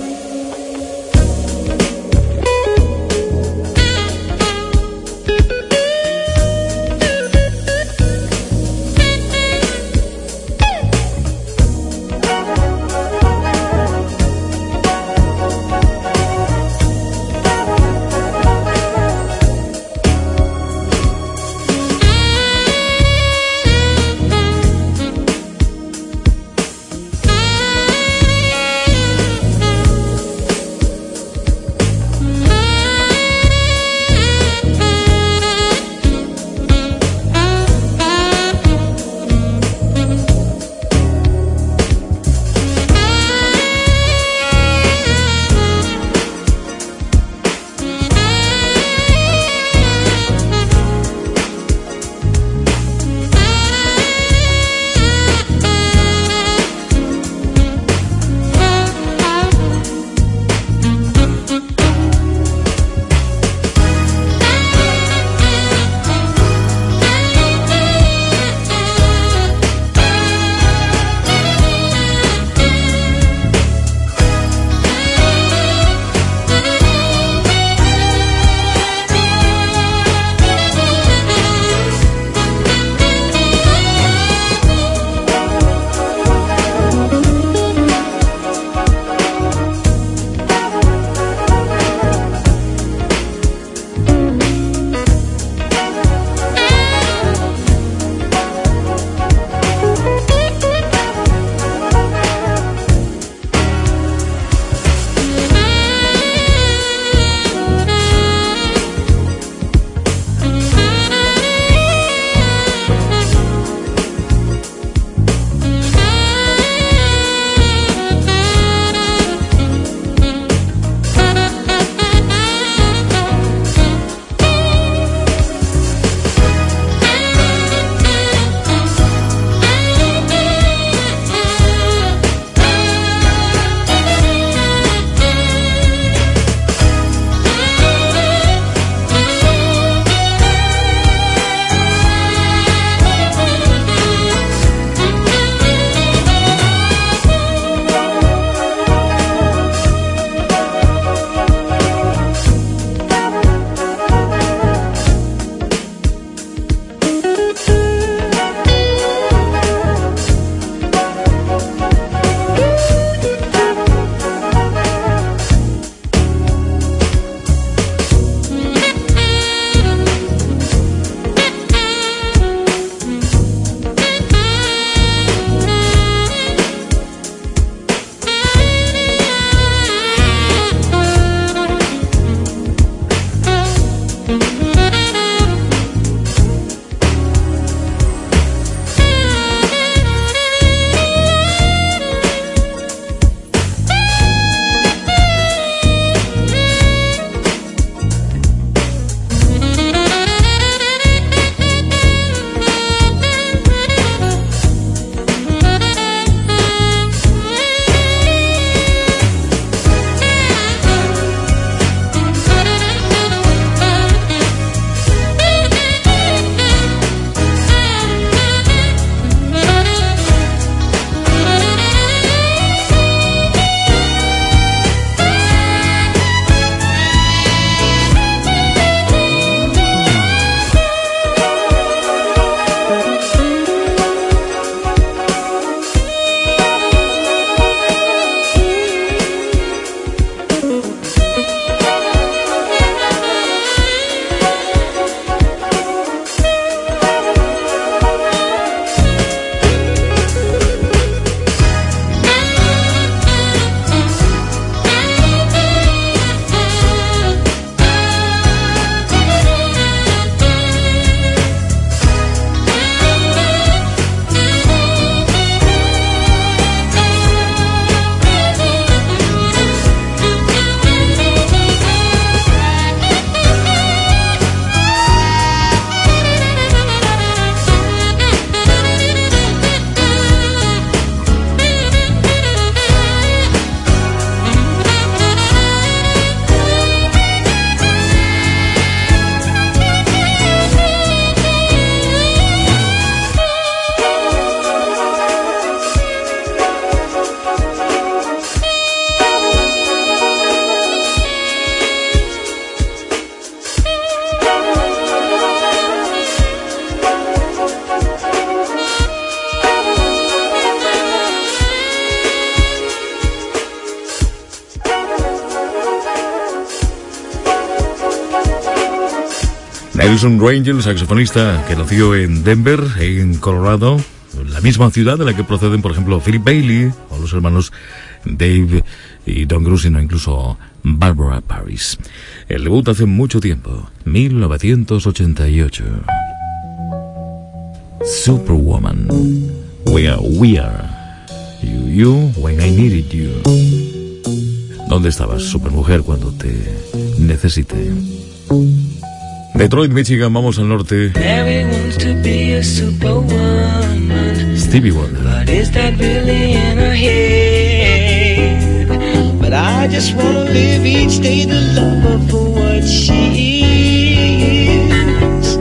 Nelson Rangel, saxofonista que nació en Denver, en Colorado, la misma ciudad de la que proceden, por ejemplo, Philip Bailey o los hermanos Dave y Don Grusin o incluso Barbara Paris. El debut hace mucho tiempo, mil novecientos ochenta y ocho. Superwoman, we are, we are, you, you, when I needed you. ¿Dónde estabas, supermujer, cuando te necesité? Detroit, Michigan, vamos al norte. Mary wants to be a superwoman. Stevie Wonder. But is that really in her head? But I just wanna live each day to love her for what she is.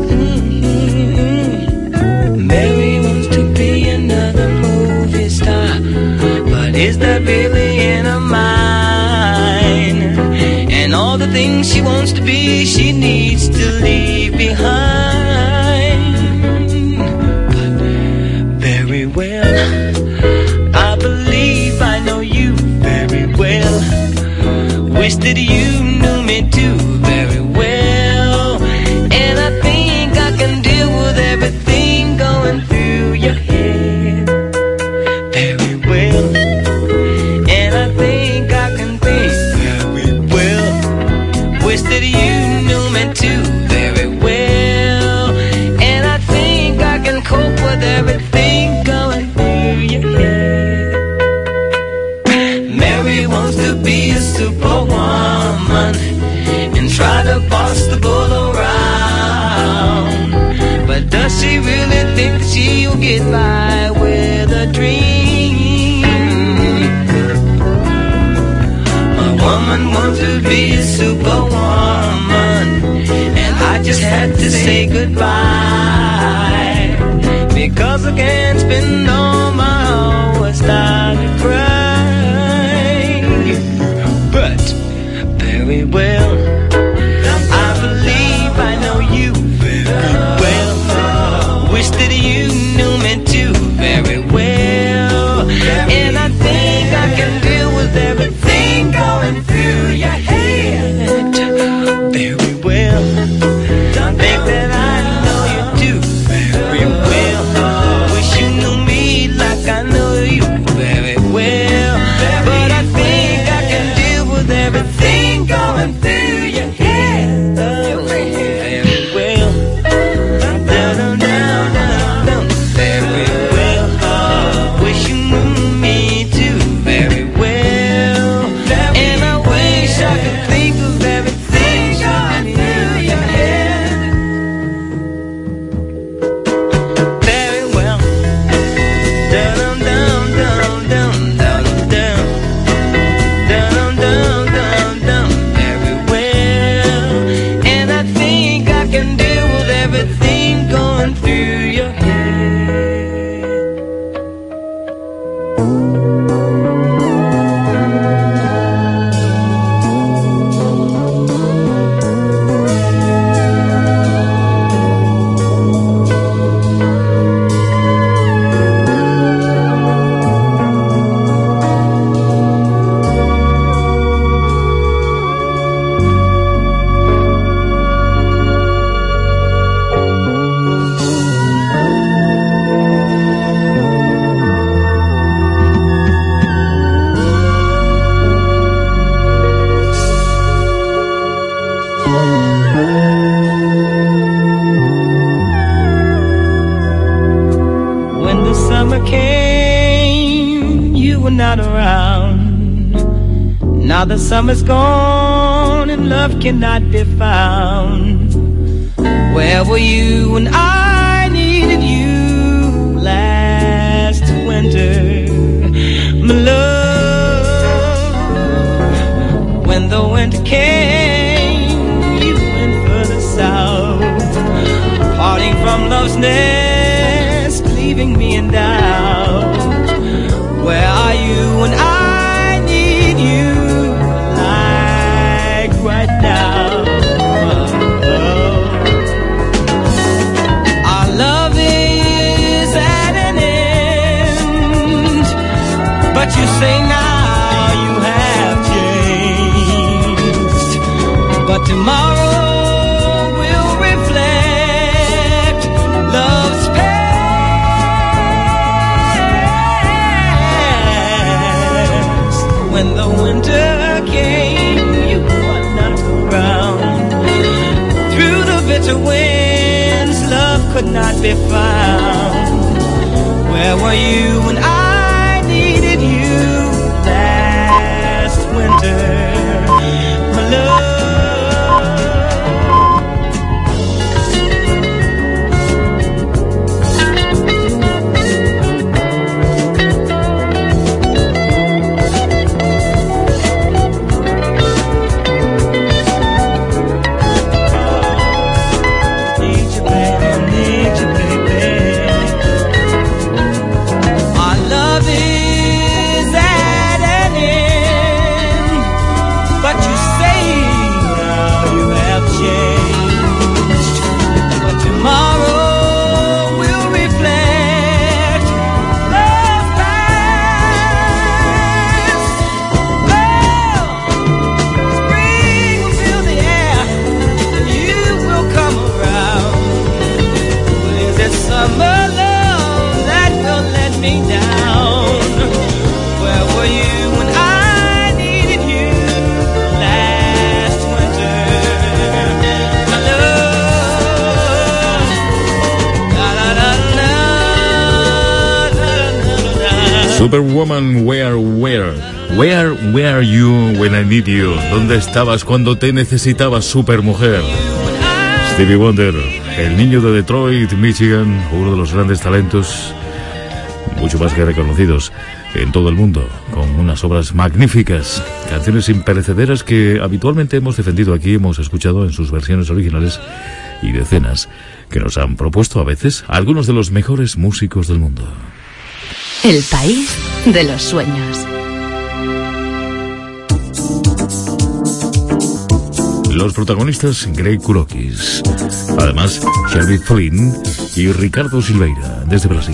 Mm-hmm. Mary wants to be another movie star. But is that really in her mind? And all the things she wants to be, she needs to leave behind. But very well, I believe I know you very well. Wish that you knew me too very well. And I think I can deal with everything going through your head very well. And I think I can think very well. Wish that you knew me too very well. And I think I can cope with everything going through your head. Mary wants to be a superwoman and try to boss the bull around. But does she really think that she'll get by with a dream? A woman wants to be a superwoman, and I just had to say goodbye, because I can't spend all my hours trying to cry. But very well, I believe I know you very well. Wish that you knew me too very well. And I think I can deal with everything going through your head very well. Don't think that I know you too very well. Wish you knew me like I know you very well. But I think I can deal with everything going through your head very well. Down, down, down, down, very well. Wish you knew me too very well. And I wish I could think of everything going through your head very well. Down, down, down, down, down, down, down, down, down, down, very well. And I think I can deal with everything going through your head. When the summer came, you were not around. Now the summer's gone and love cannot be found. Where were you when I needed you last winter, my love? When the winter came, you went further south, parting from love's nest, leaving me in doubt. Where are you when I need you, like right now? Our love is at an end, but you say now you have changed. But tomorrow will reflect could not be found. Where were you when I needed you last winter? My love. Superwoman, where, where, where were you when I need you? ¿Dónde estabas cuando te necesitaba, supermujer? Stevie Wonder, el niño de Detroit, Michigan, uno de los grandes talentos, mucho más que reconocidos en todo el mundo, con unas obras magníficas, canciones imperecederas que habitualmente hemos defendido aquí, hemos escuchado en sus versiones originales y decenas que nos han propuesto a veces algunos de los mejores músicos del mundo. El país de los sueños. Los protagonistas, Greg Kurockis, además Shelby Flynn y Ricardo Silveira, desde Brasil.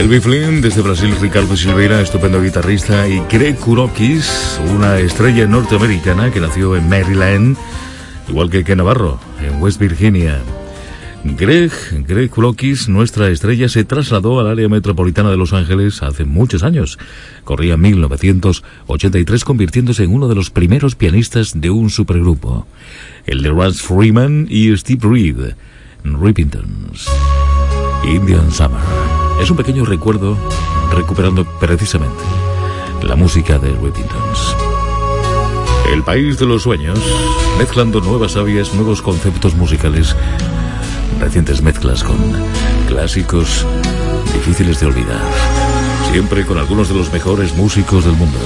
Elvis Flynn, desde Brasil, Ricardo Silveira, estupendo guitarrista, y Greg Kurockis, una estrella norteamericana que nació en Maryland, igual que Ken Navarro, en West Virginia. Greg, Greg Kurockis, nuestra estrella, se trasladó al área metropolitana de Los Ángeles hace muchos años. Corría mil novecientos ochenta y tres, convirtiéndose en uno de los primeros pianistas de un supergrupo, el de Russ Freeman y Steve Reed, Rippingtons. Indian Summer. Es un pequeño recuerdo recuperando precisamente la música de Rippingtons. El país de los sueños, mezclando nuevas sabias, nuevos conceptos musicales, recientes mezclas con clásicos difíciles de olvidar, siempre con algunos de los mejores músicos del mundo.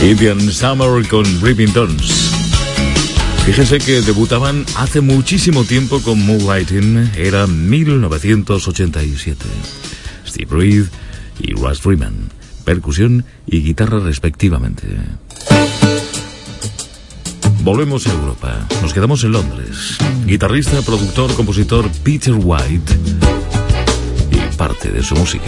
Indian Summer con Ripping Tones. Fíjense que debutaban hace muchísimo tiempo con Moonlighting, era mil novecientos ochenta y siete. Steve Reed y Russ Freeman, percusión y guitarra respectivamente. Volvemos a Europa, nos quedamos en Londres. Guitarrista, productor, compositor Peter White y parte de su música.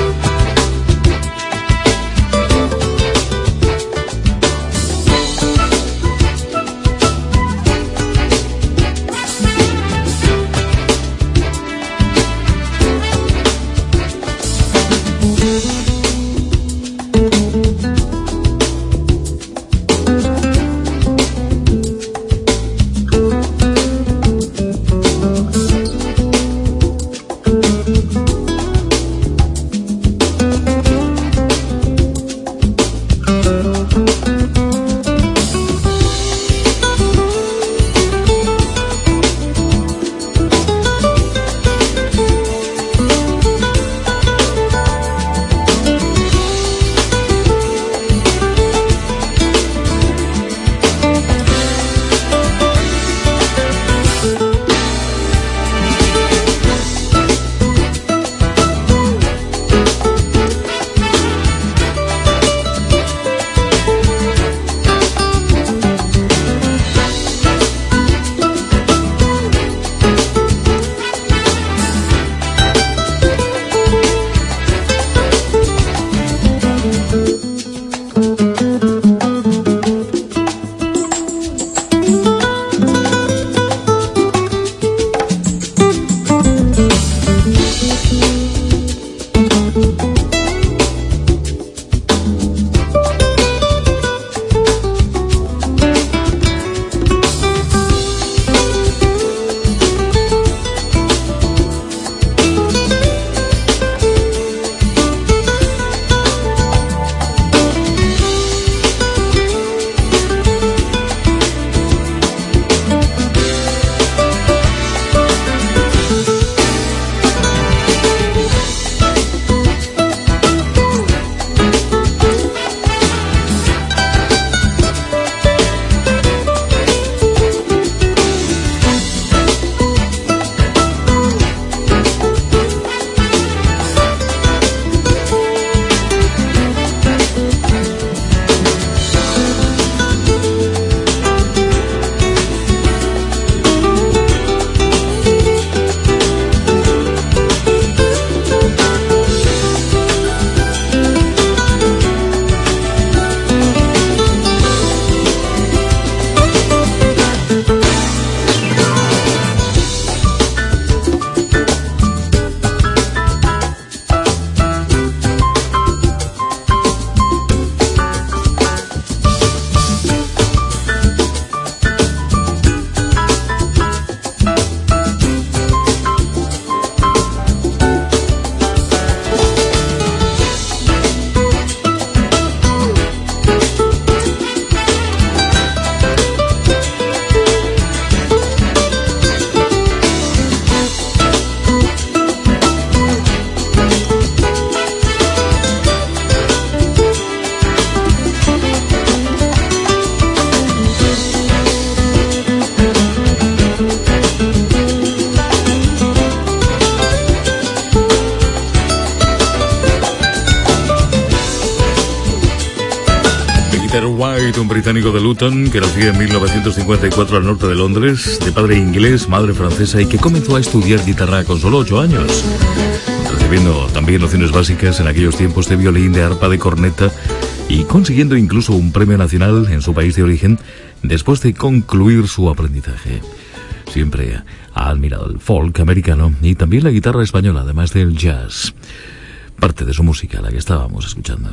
White, un británico de Luton que nació en mil novecientos cincuenta y cuatro al norte de Londres, de padre inglés, madre francesa, y que comenzó a estudiar guitarra con solo ocho años, recibiendo también nociones básicas en aquellos tiempos de violín, de arpa, de corneta, y consiguiendo incluso un premio nacional en su país de origen después de concluir su aprendizaje. Siempre ha admirado el folk americano y también la guitarra española, además del jazz. Parte de su música, la que estábamos escuchando.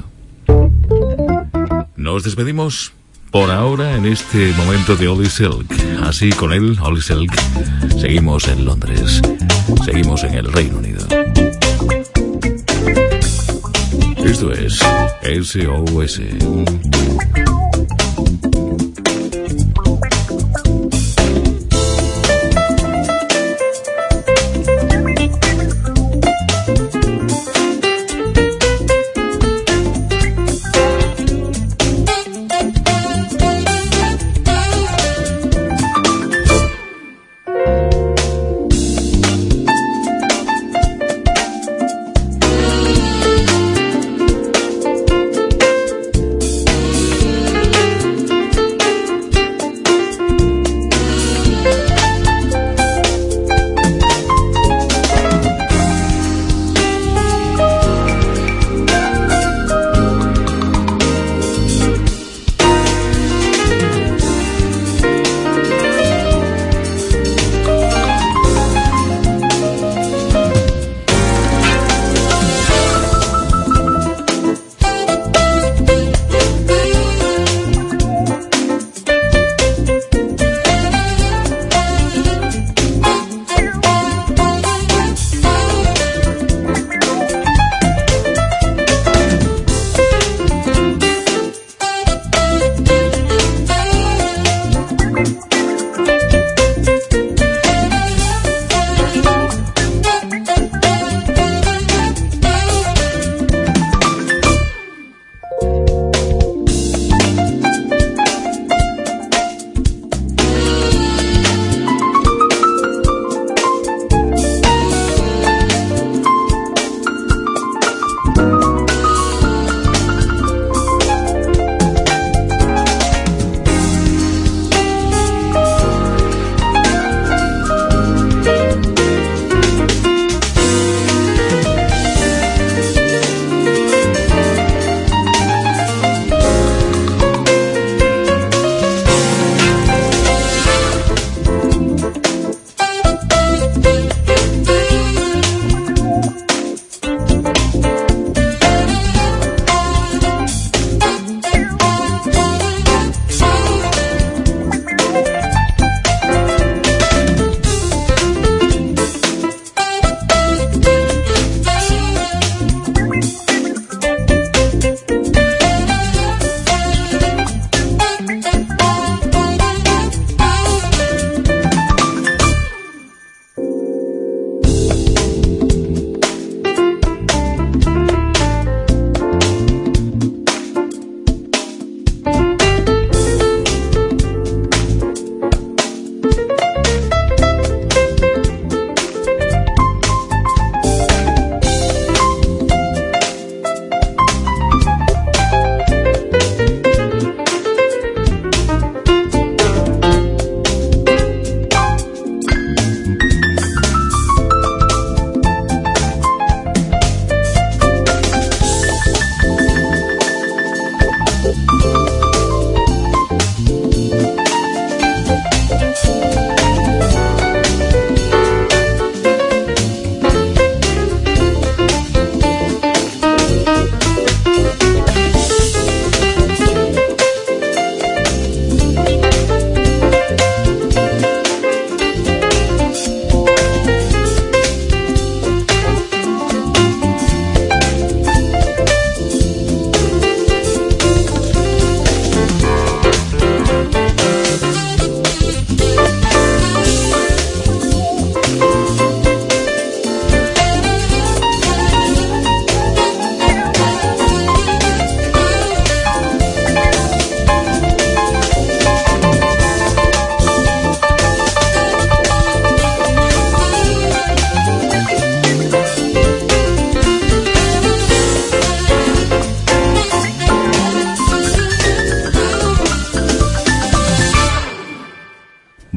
Nos despedimos por ahora en este momento de Ollie Silk. Así, con él, Ollie Silk, seguimos en Londres, seguimos en el Reino Unido. Esto es S O S.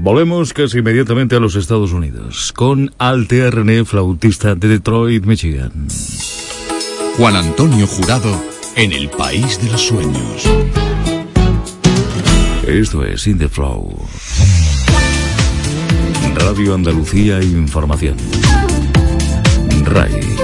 Volvemos casi inmediatamente a los Estados Unidos con Althea René, flautista de Detroit, Michigan. Juan Antonio Jurado en el País de los Sueños. Esto es In The Flow. Radio Andalucía Información. RAI.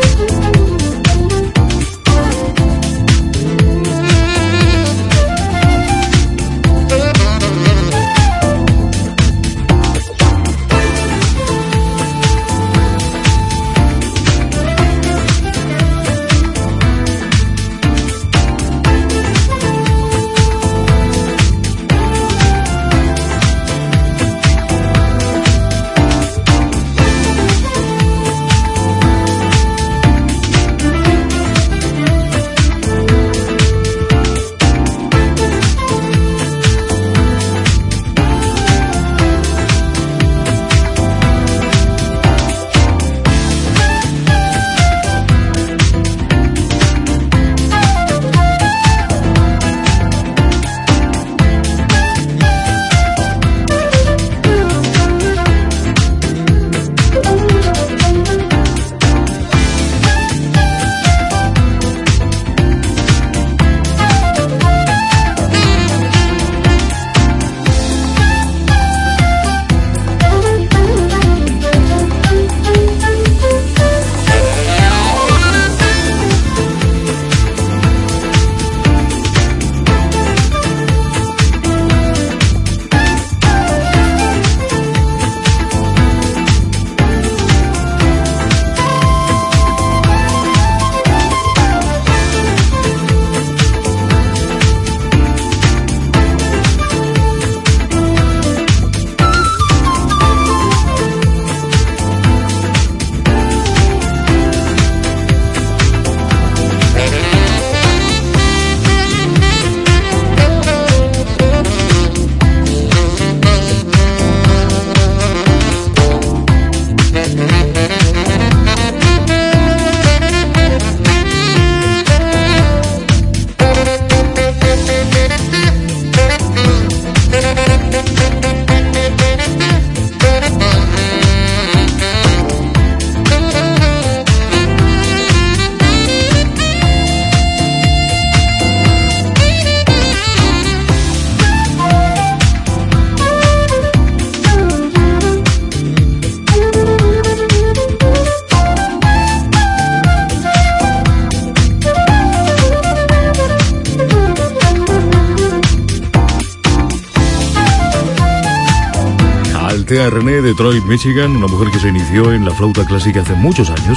Althea René, Detroit, Michigan, una mujer que se inició en la flauta clásica hace muchos años.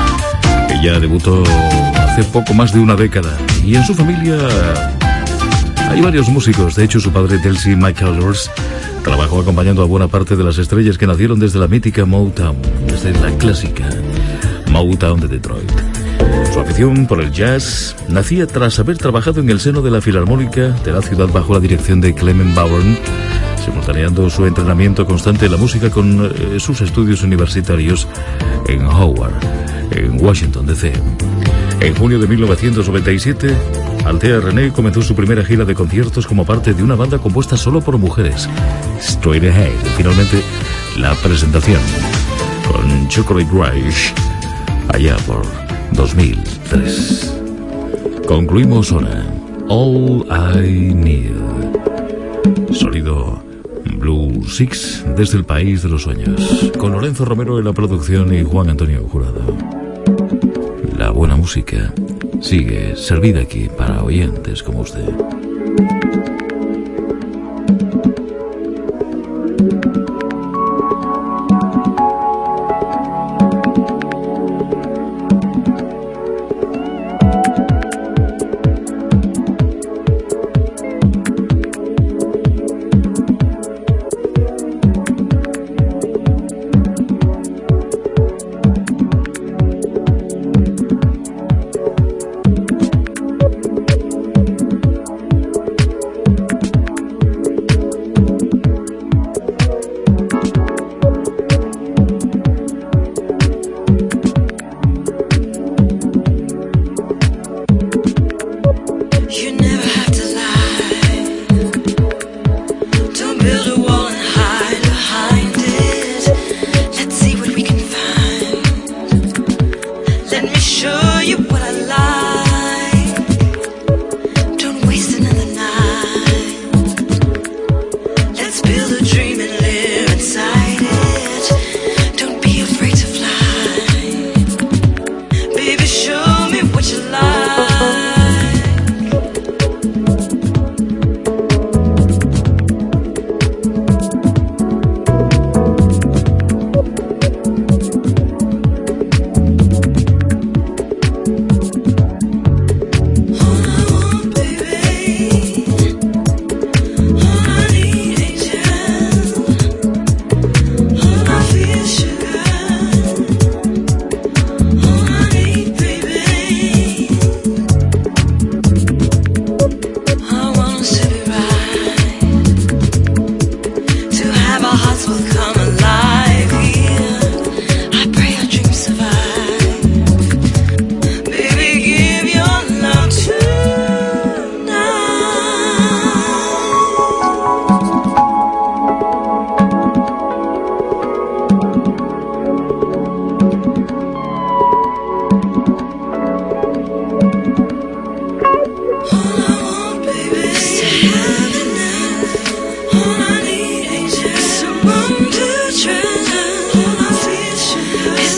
Ella debutó hace poco más de una década y en su familia hay varios músicos. De hecho, su padre, Delsey McCullers, trabajó acompañando a buena parte de las estrellas que nacieron desde la mítica Motown, desde la clásica Motown de Detroit. Su afición por el jazz nacía tras haber trabajado en el seno de la Filarmónica de la ciudad bajo la dirección de Clement Bowen, simultaneando su entrenamiento constante en la música con eh, sus estudios universitarios en Howard, en Washington, D C En junio de mil novecientos noventa y siete, Althea René comenzó su primera gira de conciertos como parte de una banda compuesta solo por mujeres, Straight Ahead. Finalmente, la presentación con Chocolate Rush, allá por dos mil tres. Concluimos ahora All I Need. Sonido Blue Six desde el País de los Sueños, con Lorenzo Romero en la producción y Juan Antonio Jurado. La buena música sigue servida aquí para oyentes como usted.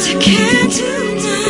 I can't deny.